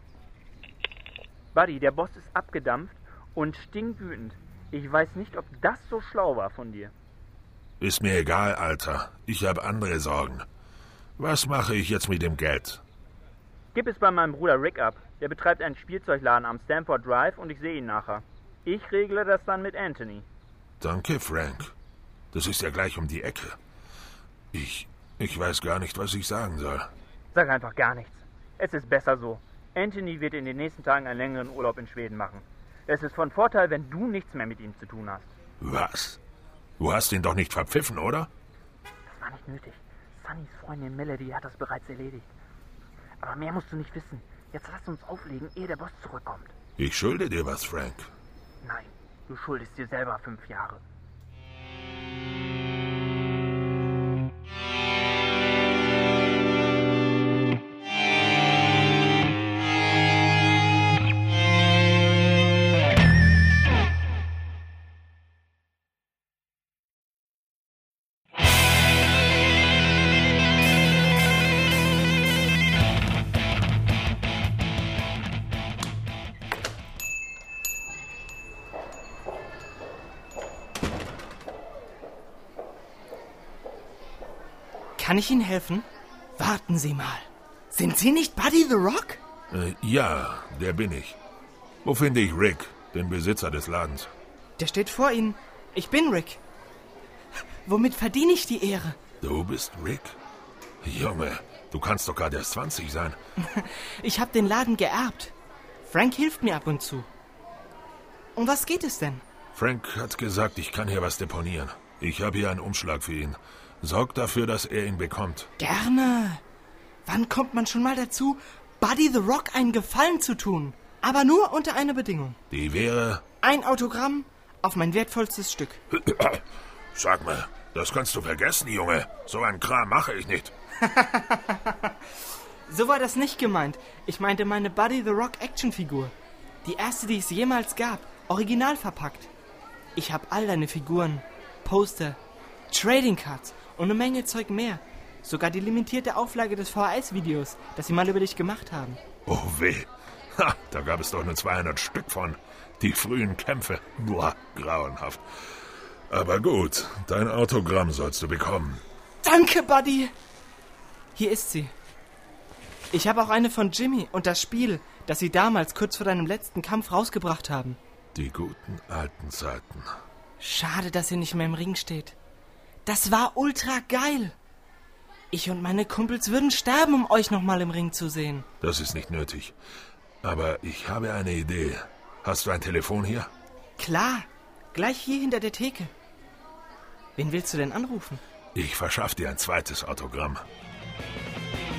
Buddy, der Boss ist abgedampft und stinkwütend. Ich weiß nicht, ob das so schlau war von dir. Ist mir egal, Alter. Ich habe andere Sorgen. Was mache ich jetzt mit dem Geld? Gib es bei meinem Bruder Rick ab. Der betreibt einen Spielzeugladen am Stamford Drive und ich sehe ihn nachher. Ich regle das dann mit Anthony. Danke, Frank. Das ist ja gleich um die Ecke. Ich, ich weiß gar nicht, was ich sagen soll. Sag einfach gar nichts. Es ist besser so. Anthony wird in den nächsten Tagen einen längeren Urlaub in Schweden machen. Es ist von Vorteil, wenn du nichts mehr mit ihm zu tun hast. Was? Du hast ihn doch nicht verpfiffen, oder? Das war nicht nötig. Sunnys Freundin Melody hat das bereits erledigt. Aber mehr musst du nicht wissen. Jetzt lass uns auflegen, ehe der Boss zurückkommt. Ich schulde dir was, Frank. Nein, du schuldest dir selber fünf Jahre. Kann ich Ihnen helfen? Warten Sie mal. Sind Sie nicht Buddy the Rock? Äh, ja, der bin ich. Wo finde ich Rick, den Besitzer des Ladens? Der steht vor Ihnen. Ich bin Rick. Womit verdiene ich die Ehre? Du bist Rick? Junge, du kannst doch gerade erst zwanzig sein. Ich habe den Laden geerbt. Frank hilft mir ab und zu. Um was geht es denn? Frank hat gesagt, ich kann hier was deponieren. Ich habe hier einen Umschlag für ihn. Sorg dafür, dass er ihn bekommt. Gerne. Wann kommt man schon mal dazu, Buddy the Rock einen Gefallen zu tun? Aber nur unter einer Bedingung. Die wäre... Ein Autogramm auf mein wertvollstes Stück. Sag mal, das kannst du vergessen, Junge. So einen Kram mache ich nicht. So war das nicht gemeint. Ich meinte meine Buddy the Rock Actionfigur. Die erste, die es jemals gab. Original verpackt. Ich habe all deine Figuren, Poster, Trading Cards und eine Menge Zeug mehr. Sogar die limitierte Auflage des V H S-Videos, das sie mal über dich gemacht haben. Oh weh. Ha, da gab es doch nur zweihundert Stück von. Die frühen Kämpfe. Boah, grauenhaft. Aber gut, dein Autogramm sollst du bekommen. Danke, Buddy. Hier ist sie. Ich habe auch eine von Jimmy und das Spiel, das sie damals kurz vor deinem letzten Kampf rausgebracht haben. Die guten alten Zeiten. Schade, dass sie nicht mehr im Ring steht. Das war ultra geil. Ich und meine Kumpels würden sterben, um euch nochmal im Ring zu sehen. Das ist nicht nötig. Aber ich habe eine Idee. Hast du ein Telefon hier? Klar, gleich hier hinter der Theke. Wen willst du denn anrufen? Ich verschaff dir ein zweites Autogramm.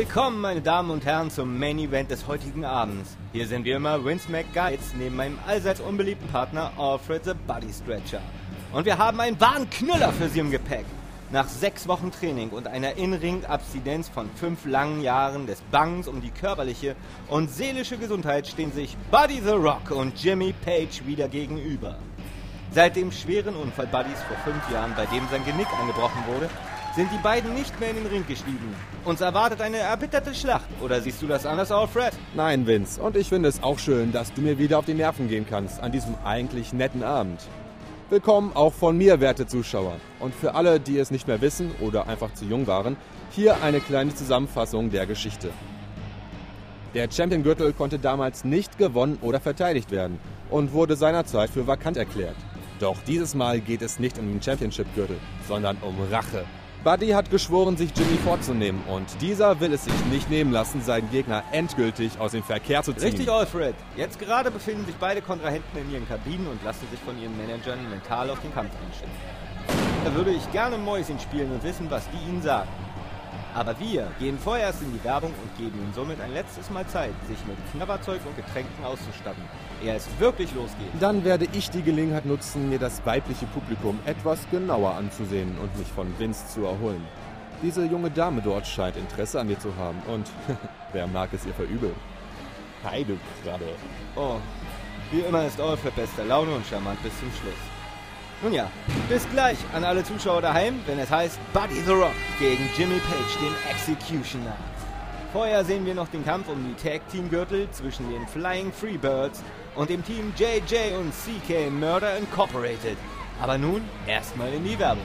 Willkommen, meine Damen und Herren, zum Main Event des heutigen Abends. Hier sind wie immer Vince McGuides neben meinem allseits unbeliebten Partner Alfred the Body Stretcher. Und wir haben einen wahren Knüller für Sie im Gepäck. Nach sechs Wochen Training und einer In-Ring-Abstinenz von fünf langen Jahren des Bangens um die körperliche und seelische Gesundheit stehen sich Buddy the Rock und Jimmy Page wieder gegenüber. Seit dem schweren Unfall Buddys vor fünf Jahren, bei dem sein Genick angebrochen wurde, sind die beiden nicht mehr in den Ring gestiegen. Uns erwartet eine erbitterte Schlacht. Oder siehst du das anders, Alfred? Nein, Vince. Und ich finde es auch schön, dass du mir wieder auf die Nerven gehen kannst an diesem eigentlich netten Abend. Willkommen auch von mir, werte Zuschauer. Und für alle, die es nicht mehr wissen oder einfach zu jung waren, hier eine kleine Zusammenfassung der Geschichte. Der Champion-Gürtel konnte damals nicht gewonnen oder verteidigt werden und wurde seinerzeit für vakant erklärt. Doch dieses Mal geht es nicht um den Championship-Gürtel, sondern um Rache. Buddy hat geschworen, sich Jimmy vorzunehmen und dieser will es sich nicht nehmen lassen, seinen Gegner endgültig aus dem Verkehr zu ziehen. Richtig, Alfred. Jetzt gerade befinden sich beide Kontrahenten in ihren Kabinen und lassen sich von ihren Managern mental auf den Kampf einstellen. Da würde ich gerne Mäuschen spielen und wissen, was die ihnen sagen. Aber wir gehen vorerst in die Werbung und geben ihnen somit ein letztes Mal Zeit, sich mit Knabberzeug und Getränken auszustatten, ehe es wirklich losgeht. Dann werde ich die Gelegenheit nutzen, mir das weibliche Publikum etwas genauer anzusehen und mich von Vince zu erholen. Diese junge Dame dort scheint Interesse an mir zu haben und wer mag es ihr verübeln? Hi, du Krabbe. Oh, wie immer ist Alfred bester Laune und charmant bis zum Schluss. Nun ja, bis gleich an alle Zuschauer daheim, wenn es heißt Buddy the Rock gegen Jimmy Page, den Executioner. Vorher sehen wir noch den Kampf um die Tag-Team-Gürtel zwischen den Flying Freebirds und dem Team J J und C K Murder Incorporated. Aber nun erstmal in die Werbung.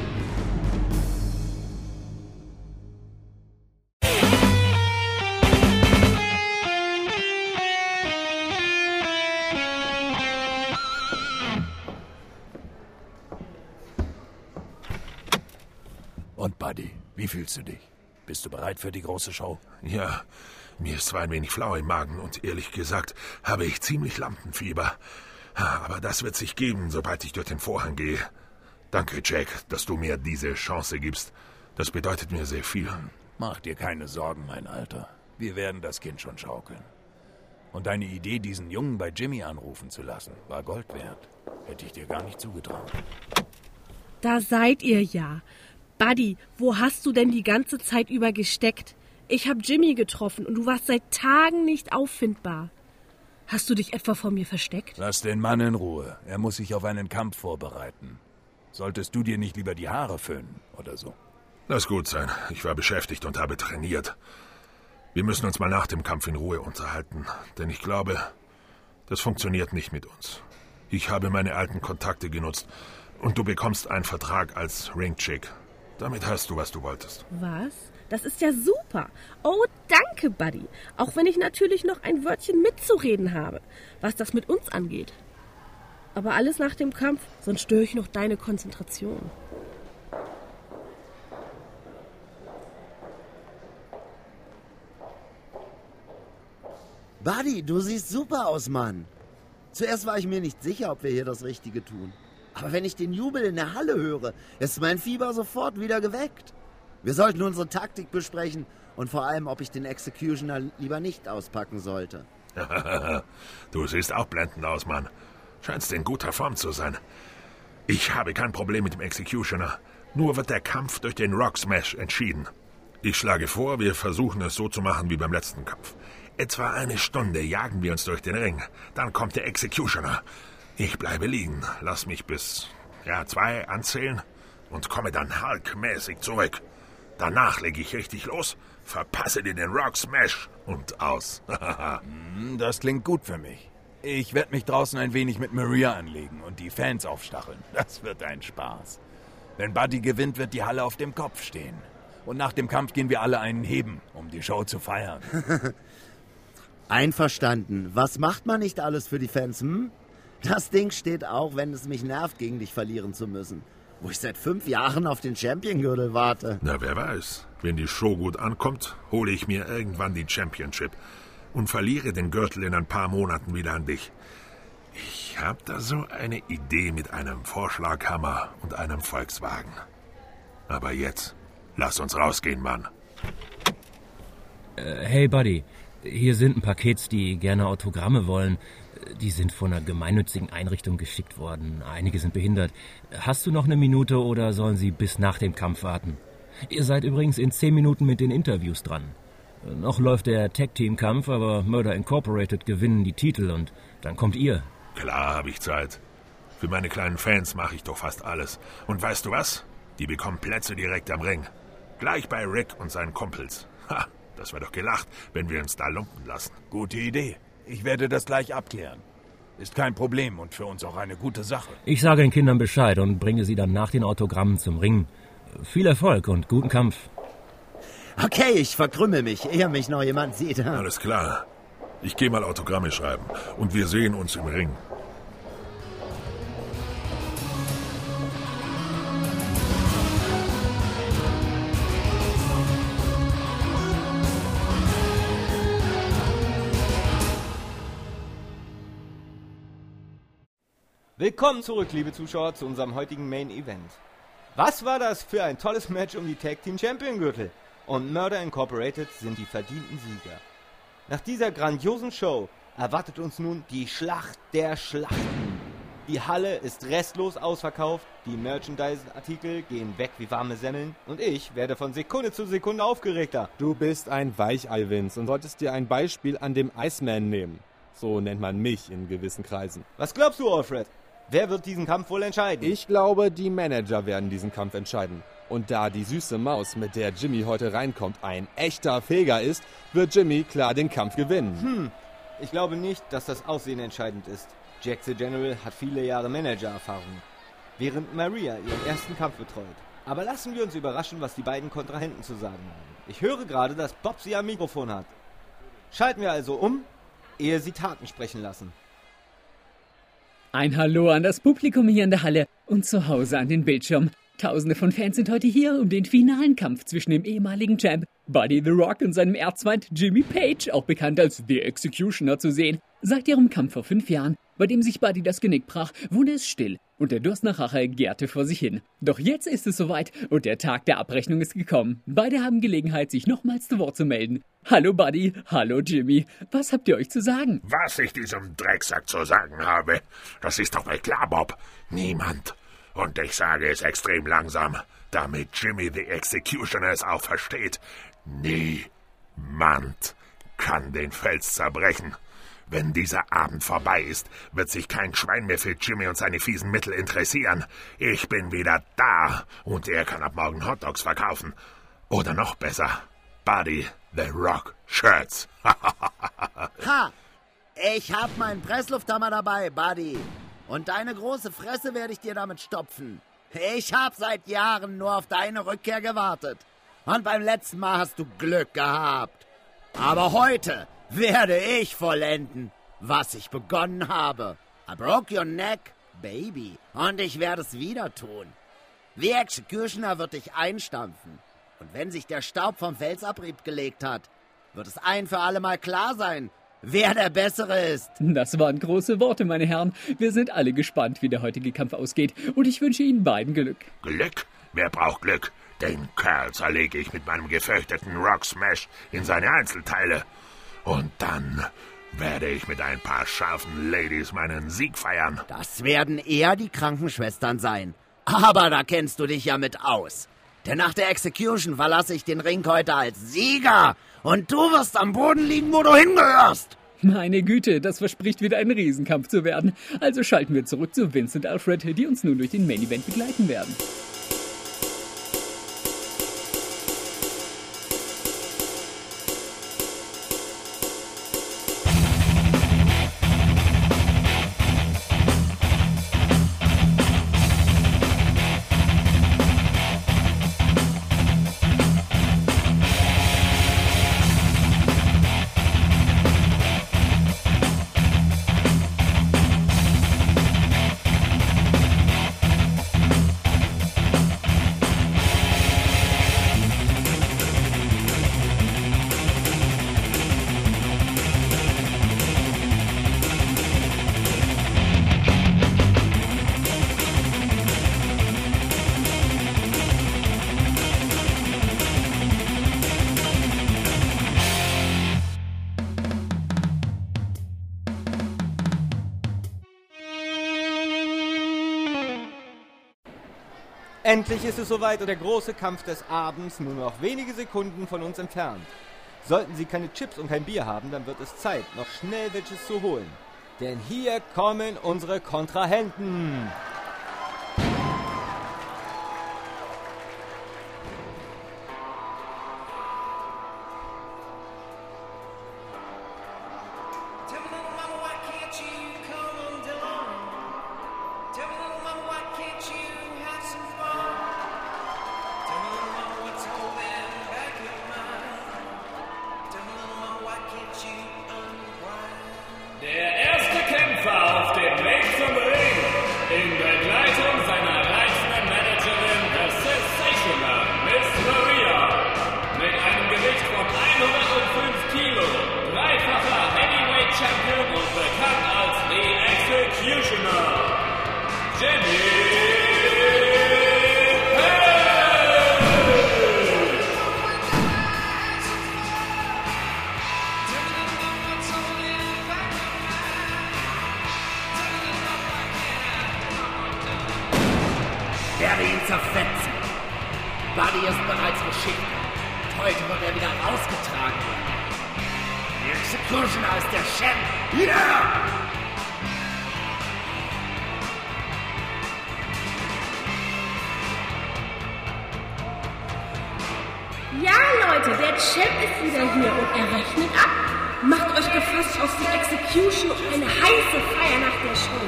Und Buddy, wie fühlst du dich? Bist du bereit für die große Show? Ja, mir ist zwar ein wenig flau im Magen und ehrlich gesagt habe ich ziemlich Lampenfieber. Aber das wird sich geben, sobald ich durch den Vorhang gehe. Danke, Jack, dass du mir diese Chance gibst. Das bedeutet mir sehr viel. Mach dir keine Sorgen, mein Alter. Wir werden das Kind schon schaukeln. Und deine Idee, diesen Jungen bei Jimmy anrufen zu lassen, war Gold wert. Hätte ich dir gar nicht zugetraut. Da seid ihr ja. Buddy, wo hast du denn die ganze Zeit über gesteckt? Ich hab Jimmy getroffen und du warst seit Tagen nicht auffindbar. Hast du dich etwa vor mir versteckt? Lass den Mann in Ruhe. Er muss sich auf einen Kampf vorbereiten. Solltest du dir nicht lieber die Haare föhnen oder so? Lass gut sein. Ich war beschäftigt und habe trainiert. Wir müssen uns mal nach dem Kampf in Ruhe unterhalten, denn ich glaube, das funktioniert nicht mit uns. Ich habe meine alten Kontakte genutzt und du bekommst einen Vertrag als Ringchick. Damit hast du, was du wolltest. Was? Das ist ja super. Oh, danke, Buddy. Auch wenn ich natürlich noch ein Wörtchen mitzureden habe, was das mit uns angeht. Aber alles nach dem Kampf, sonst störe ich noch deine Konzentration. Buddy, du siehst super aus, Mann. Zuerst war ich mir nicht sicher, ob wir hier das Richtige tun. Aber wenn ich den Jubel in der Halle höre, ist mein Fieber sofort wieder geweckt. Wir sollten unsere Taktik besprechen und vor allem, ob ich den Executioner lieber nicht auspacken sollte. Du siehst auch blendend aus, Mann. Scheinst in guter Form zu sein. Ich habe kein Problem mit dem Executioner. Nur wird der Kampf durch den Rock Smash entschieden. Ich schlage vor, wir versuchen es so zu machen wie beim letzten Kampf. Etwa eine Stunde jagen wir uns durch den Ring. Dann kommt der Executioner. Ich bleibe liegen, lass mich bis, ja, zwei anzählen und komme dann Hulk-mäßig zurück. Danach lege ich richtig los, verpasse dir den Rock Smash und aus. Das klingt gut für mich. Ich werde mich draußen ein wenig mit Maria anlegen und die Fans aufstacheln. Das wird ein Spaß. Wenn Buddy gewinnt, wird die Halle auf dem Kopf stehen. Und nach dem Kampf gehen wir alle einen heben, um die Show zu feiern. Einverstanden. Was macht man nicht alles für die Fans, hm? Das Ding steht auch, wenn es mich nervt, gegen dich verlieren zu müssen. Wo ich seit fünf Jahren auf den Champion-Gürtel warte. Na, wer weiß. Wenn die Show gut ankommt, hole ich mir irgendwann die Championship und verliere den Gürtel in ein paar Monaten wieder an dich. Ich habe da so eine Idee mit einem Vorschlaghammer und einem Volkswagen. Aber jetzt, lass uns rausgehen, Mann. Äh, hey Buddy, hier sind ein paar Kids, die gerne Autogramme wollen. Die sind von einer gemeinnützigen Einrichtung geschickt worden. Einige sind behindert. Hast du noch eine Minute oder sollen sie bis nach dem Kampf warten? Ihr seid übrigens in zehn Minuten mit den Interviews dran. Noch läuft der Tag-Team-Kampf, aber Murder Incorporated gewinnen die Titel und dann kommt ihr. Klar habe ich Zeit. Für meine kleinen Fans mache ich doch fast alles. Und weißt du was? Die bekommen Plätze direkt am Ring. Gleich bei Rick und seinen Kumpels. Ha, das wäre doch gelacht, wenn wir uns da lumpen lassen. Gute Idee. Ich werde das gleich abklären. Ist kein Problem und für uns auch eine gute Sache. Ich sage den Kindern Bescheid und bringe sie dann nach den Autogrammen zum Ring. Viel Erfolg und guten Kampf. Okay, ich verkrümmel mich, ehe mich noch jemand sieht. Alles klar. Ich gehe mal Autogramme schreiben und wir sehen uns im Ring. Willkommen zurück, liebe Zuschauer, zu unserem heutigen Main Event. Was war das für ein tolles Match um die Tag Team Champion Gürtel? Und Murder Incorporated sind die verdienten Sieger. Nach dieser grandiosen Show erwartet uns nun die Schlacht der Schlachten. Die Halle ist restlos ausverkauft, die Merchandise-Artikel gehen weg wie warme Semmeln und ich werde von Sekunde zu Sekunde aufgeregter. Du bist ein Weichei, Vince, und solltest dir ein Beispiel an dem Iceman nehmen. So nennt man mich in gewissen Kreisen. Was glaubst du, Alfred? Wer wird diesen Kampf wohl entscheiden? Ich glaube, die Manager werden diesen Kampf entscheiden. Und da die süße Maus, mit der Jimmy heute reinkommt, ein echter Feger ist, wird Jimmy klar den Kampf gewinnen. Hm, ich glaube nicht, dass das Aussehen entscheidend ist. Jack the General hat viele Jahre Manager-Erfahrung, während Maria ihren ersten Kampf betreut. Aber lassen wir uns überraschen, was die beiden Kontrahenten zu sagen haben. Ich höre gerade, dass Bob sie am Mikrofon hat. Schalten wir also um, ehe sie Taten sprechen lassen. Ein Hallo an das Publikum hier in der Halle und zu Hause an den Bildschirm. Tausende von Fans sind heute hier, um den finalen Kampf zwischen dem ehemaligen Champ Buddy the Rock und seinem Erzfeind Jimmy Page, auch bekannt als The Executioner, zu sehen. Seit ihrem Kampf vor fünf Jahren, bei dem sich Buddy das Genick brach, wurde es still und der Durst nach Rache gärte vor sich hin. Doch jetzt ist es soweit und der Tag der Abrechnung ist gekommen. Beide haben Gelegenheit, sich nochmals zu Wort zu melden. Hallo Buddy, hallo Jimmy, was habt ihr euch zu sagen? Was ich diesem Drecksack zu sagen habe, das ist doch mal klar, Bob. Niemand. Und ich sage es extrem langsam, damit Jimmy the Executioner es auch versteht. Niemand kann den Fels zerbrechen. Wenn dieser Abend vorbei ist, wird sich kein Schwein mehr für Jimmy und seine fiesen Mittel interessieren. Ich bin wieder da und er kann ab morgen Hotdogs verkaufen. Oder noch besser, Buddy the Rock Shirts. Ha! Ich hab meinen Presslufthammer dabei, Buddy. Und deine große Fresse werde ich dir damit stopfen. Ich hab seit Jahren nur auf deine Rückkehr gewartet. Und beim letzten Mal hast du Glück gehabt. Aber heute werde ich vollenden, was ich begonnen habe. I broke your neck, baby. Und ich werde es wieder tun. The Executioner wird dich einstampfen. Und wenn sich der Staub vom Felsabrieb gelegt hat, wird es ein für alle Mal klar sein, wer der Bessere ist. Das waren große Worte, meine Herren. Wir sind alle gespannt, wie der heutige Kampf ausgeht. Und ich wünsche Ihnen beiden Glück. Glück? Wer braucht Glück? Den Kerl zerlege ich mit meinem gefürchteten Rock Smash in seine Einzelteile. Und dann werde ich mit ein paar scharfen Ladies meinen Sieg feiern. Das werden eher die Krankenschwestern sein. Aber da kennst du dich ja mit aus. Denn nach der Execution verlasse ich den Ring heute als Sieger. Und du wirst am Boden liegen, wo du hingehörst. Meine Güte, das verspricht wieder ein Riesenkampf zu werden. Also schalten wir zurück zu Vince und Alfred, die uns nun durch den Main Event begleiten werden. Endlich ist es soweit und der große Kampf des Abends nur noch wenige Sekunden von uns entfernt. Sollten Sie keine Chips und kein Bier haben, dann wird es Zeit, noch schnell welches zu holen. Denn hier kommen unsere Kontrahenten. Werde ihn zerfetzen. Buddy ist bereits Geschichte. Heute wird er wieder rausgetragen werden. Die Executioner ist der Champ. Yeah! Ja, Leute, der Champ ist wieder hier und er rechnet ab. Macht euch gefasst auf die Execution und eine heiße Feier nach der Show.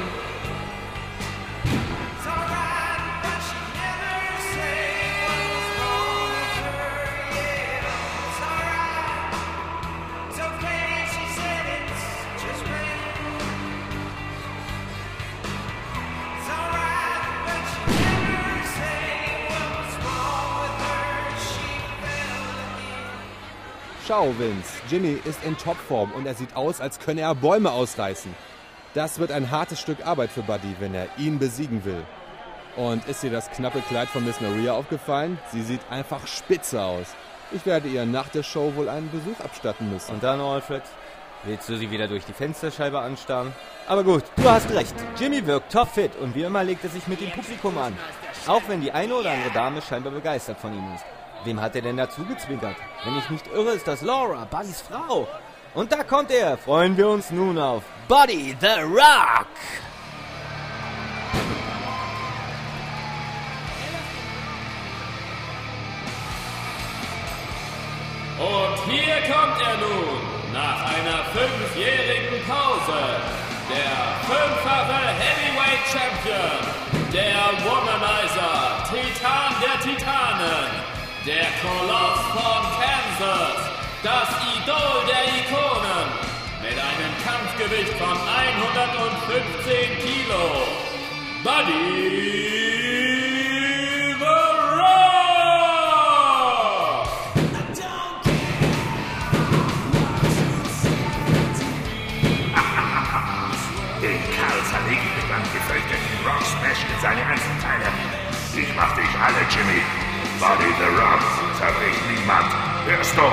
Schau, Vince, Jimmy ist in Topform und er sieht aus, als könne er Bäume ausreißen. Das wird ein hartes Stück Arbeit für Buddy, wenn er ihn besiegen will. Und ist dir das knappe Kleid von Miss Maria aufgefallen? Sie sieht einfach spitze aus. Ich werde ihr nach der Show wohl einen Besuch abstatten müssen. Und dann, Alfred, willst du sie wieder durch die Fensterscheibe anstarren? Aber gut, du hast recht. Jimmy wirkt topfit und wie immer legt er sich mit dem Publikum an. Auch wenn die eine oder andere Dame scheinbar begeistert von ihm ist. Wem hat er denn dazu gezwinkert? Wenn ich nicht irre, ist das Laura, Buddys Frau. Und da kommt er. Freuen wir uns nun auf Buddy the Rock. Und hier kommt er nun, nach einer fünfjährigen Pause. Der fünffache Heavyweight Champion, der Womanizer, Titan der Titanen. Der Koloss von Kansas, das Idol der Ikonen, mit einem Kampfgewicht von hundertfünfzehn Kilo, Buddy the Rock! Den Kerl zerlege ich mit meinem gefürchteten Rock Smash in seine Einzelteile. Ich mach dich alle, Jimmy. Buddy the Rock zerbricht niemand. Hörst du?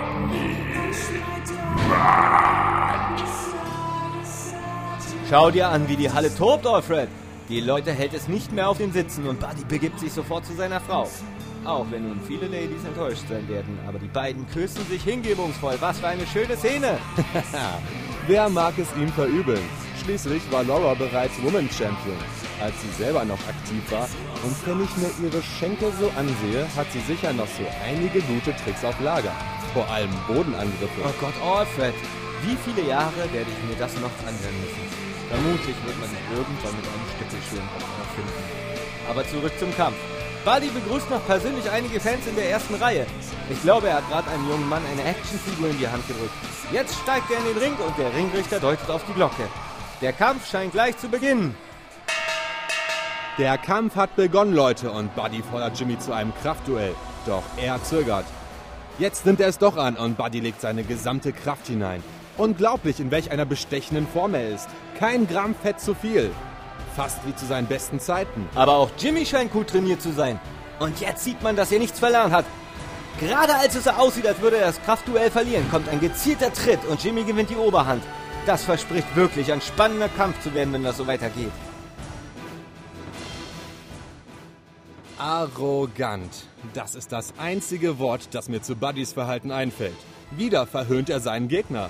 Schau dir an, wie die Halle tobt, Alfred. Die Leute hält es nicht mehr auf den Sitzen und Buddy begibt sich sofort zu seiner Frau. Auch wenn nun viele Ladies enttäuscht sein werden, aber die beiden küssen sich hingebungsvoll. Was für eine schöne Szene. Wer mag es ihm verübeln? Schließlich war Laura bereits Women's Champion, als sie selber noch aktiv war. Und wenn ich mir ihre Schenkel so ansehe, hat sie sicher noch so einige gute Tricks auf Lager. Vor allem Bodenangriffe. Oh Gott, Alfred, wie viele Jahre werde ich mir das noch anhören müssen? Vermutlich wird man sich irgendwann mit einem Stöckelschuh im Kopf erfinden. Aber zurück zum Kampf. Buddy begrüßt noch persönlich einige Fans in der ersten Reihe. Ich glaube, er hat gerade einem jungen Mann eine Actionfigur in die Hand gedrückt. Jetzt steigt er in den Ring und der Ringrichter deutet auf die Glocke. Der Kampf scheint gleich zu beginnen. Der Kampf hat begonnen, Leute, und Buddy fordert Jimmy zu einem Kraftduell. Doch er zögert. Jetzt nimmt er es doch an und Buddy legt seine gesamte Kraft hinein. Unglaublich, in welch einer bestechenden Form er ist. Kein Gramm Fett zu viel. Fast wie zu seinen besten Zeiten. Aber auch Jimmy scheint gut trainiert zu sein. Und jetzt sieht man, dass er nichts verloren hat. Gerade als es so aussieht, als würde er das Kraftduell verlieren, kommt ein gezielter Tritt und Jimmy gewinnt die Oberhand. Das verspricht wirklich ein spannender Kampf zu werden, wenn das so weitergeht. Arrogant. Das ist das einzige Wort, das mir zu Buddys Verhalten einfällt. Wieder verhöhnt er seinen Gegner.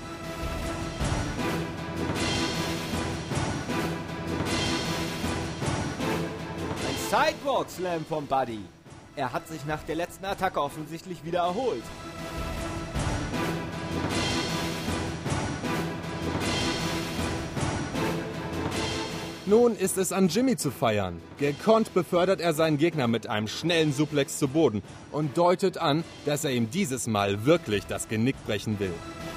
Ein Sidewalk Slam von Buddy. Er hat sich nach der letzten Attacke offensichtlich wieder erholt. Nun ist es an Jimmy zu feiern. Gekonnt befördert er seinen Gegner mit einem schnellen Suplex zu Boden und deutet an, dass er ihm dieses Mal wirklich das Genick brechen will.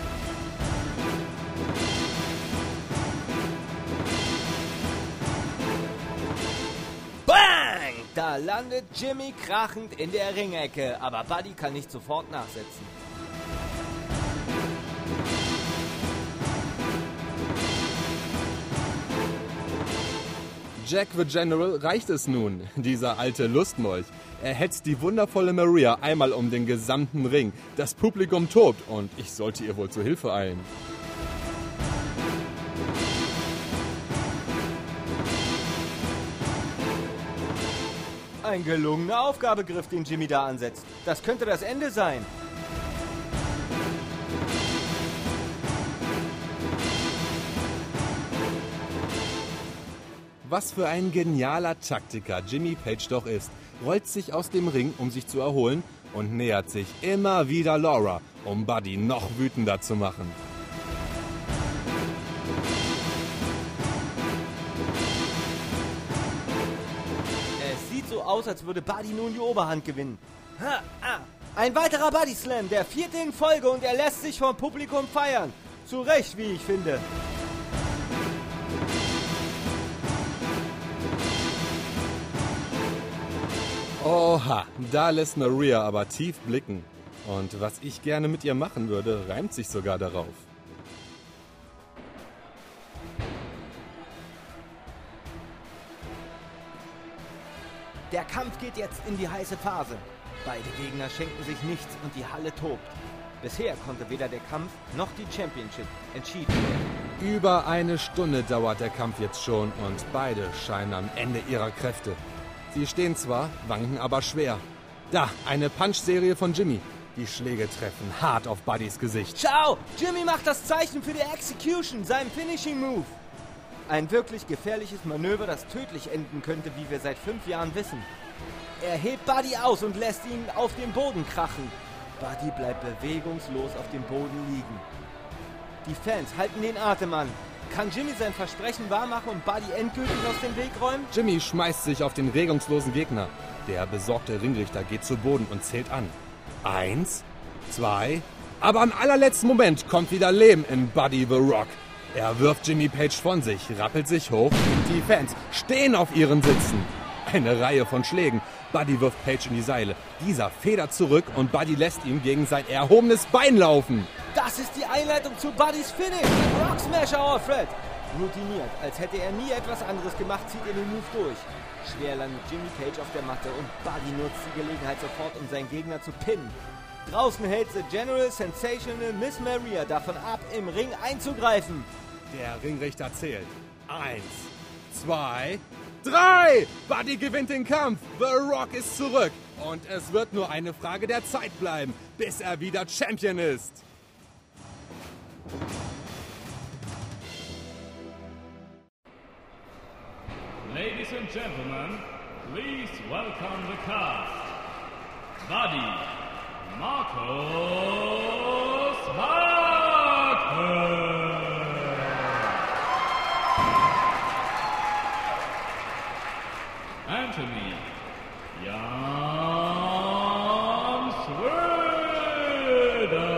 Bang! Da landet Jimmy krachend in der Ringecke, aber Buddy kann nicht sofort nachsetzen. Jack the General reicht es nun, dieser alte Lustmolch. Er hetzt die wundervolle Maria einmal um den gesamten Ring. Das Publikum tobt und ich sollte ihr wohl zu Hilfe eilen. Ein gelungener Aufgabegriff, den Jimmy da ansetzt. Das könnte das Ende sein. Was für ein genialer Taktiker Jimmy Page doch ist, rollt sich aus dem Ring, um sich zu erholen und nähert sich immer wieder Laura, um Buddy noch wütender zu machen. Es sieht so aus, als würde Buddy nun die Oberhand gewinnen. Ha, ah. Ein weiterer Buddy Slam, der vierte in Folge und er lässt sich vom Publikum feiern. Zu Recht, wie ich finde. Oha, da lässt Maria aber tief blicken. Und was ich gerne mit ihr machen würde, reimt sich sogar darauf. Der Kampf geht jetzt in die heiße Phase. Beide Gegner schenken sich nichts und die Halle tobt. Bisher konnte weder der Kampf noch die Championship entschieden werden. Über eine Stunde dauert der Kampf jetzt schon und beide scheinen am Ende ihrer Kräfte. Sie stehen zwar, wanken aber schwer. Da, eine Punch-Serie von Jimmy. Die Schläge treffen hart auf Buddys Gesicht. Schau! Jimmy macht das Zeichen für die Execution, seinem Finishing Move. Ein wirklich gefährliches Manöver, das tödlich enden könnte, wie wir seit fünf Jahren wissen. Er hebt Buddy aus und lässt ihn auf den Boden krachen. Buddy bleibt bewegungslos auf dem Boden liegen. Die Fans halten den Atem an. Kann Jimmy sein Versprechen wahrmachen und Buddy endgültig aus dem Weg räumen? Jimmy schmeißt sich auf den regungslosen Gegner. Der besorgte Ringrichter geht zu Boden und zählt an. Eins, zwei, aber im allerletzten Moment kommt wieder Leben in Buddy the Rock. Er wirft Jimmy Page von sich, rappelt sich hoch und die Fans stehen auf ihren Sitzen. Eine Reihe von Schlägen. Buddy wirft Page in die Seile. Dieser federt zurück und Buddy lässt ihn gegen sein erhobenes Bein laufen. Das ist die Einleitung zu Buddys Finish. Rock Smasher Alfred. Routiniert, als hätte er nie etwas anderes gemacht, zieht er den Move durch. Schwer landet Jimmy Page auf der Matte und Buddy nutzt die Gelegenheit sofort, um seinen Gegner zu pinnen. Draußen hält The General Sensational Miss Maria davon ab, im Ring einzugreifen. Der Ringrichter zählt. Eins, zwei, drei! Buddy gewinnt den Kampf. The Rock ist zurück. Und es wird nur eine Frage der Zeit bleiben, bis er wieder Champion ist. Ladies and gentlemen, please welcome the cast. Buddy, Marcus Marquez. Anthony, Jan Sweden.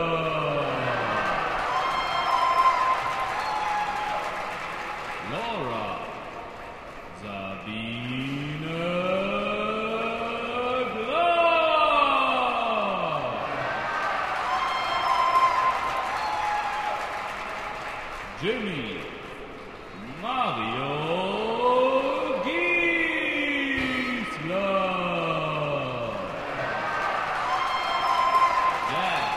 Laura, Sabine Graf. Jimmy, Mario Giesler. Jack,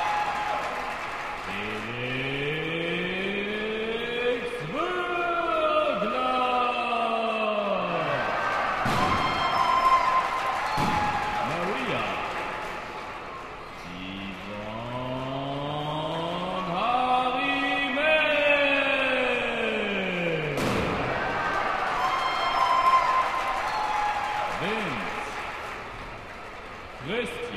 Felix Wögler.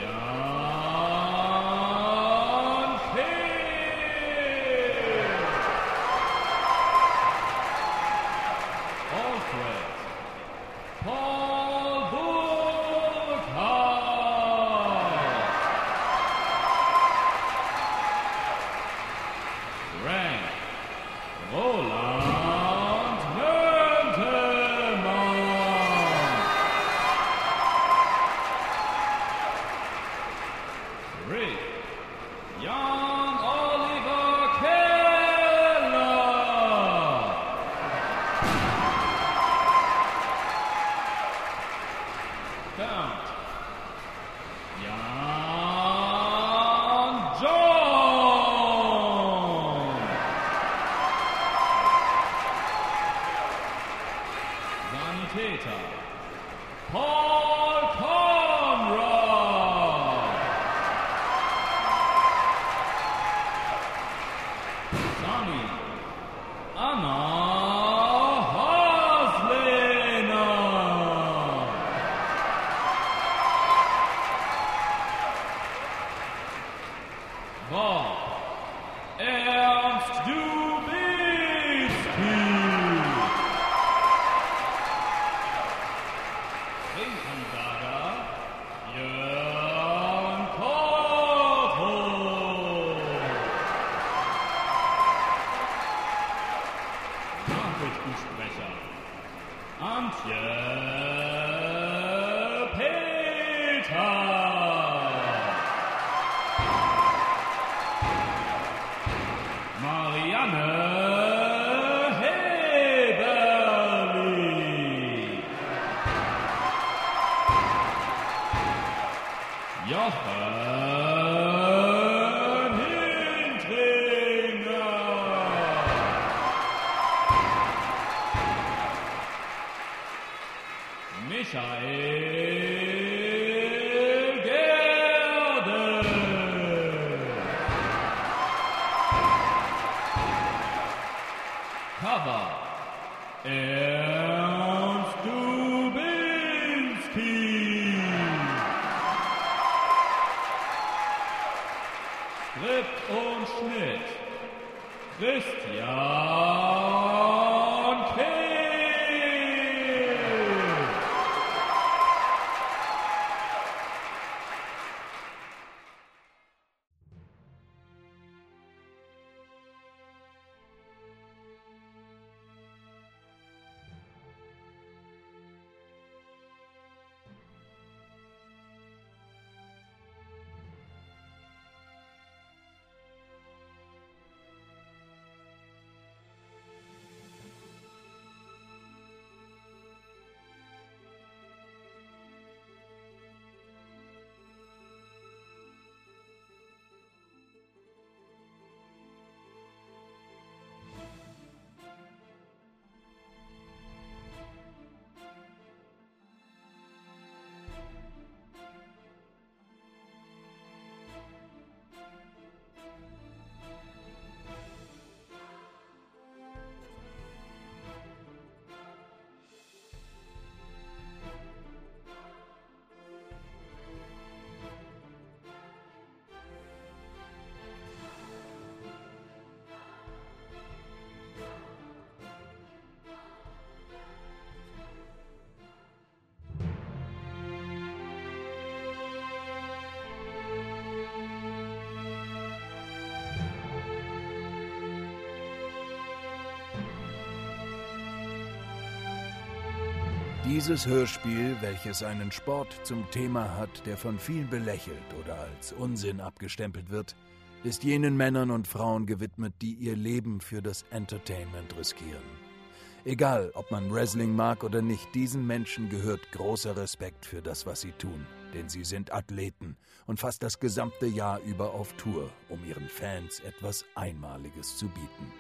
Dieses Hörspiel, welches einen Sport zum Thema hat, der von vielen belächelt oder als Unsinn abgestempelt wird, ist jenen Männern und Frauen gewidmet, die ihr Leben für das Entertainment riskieren. Egal, ob man Wrestling mag oder nicht, diesen Menschen gehört großer Respekt für das, was sie tun, denn sie sind Athleten und fast das gesamte Jahr über auf Tour, um ihren Fans etwas Einmaliges zu bieten.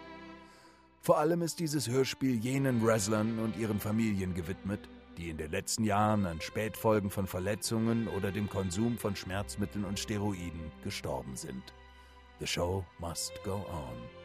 Vor allem ist dieses Hörspiel jenen Wrestlern und ihren Familien gewidmet, die in den letzten Jahren an Spätfolgen von Verletzungen oder dem Konsum von Schmerzmitteln und Steroiden gestorben sind. The show must go on.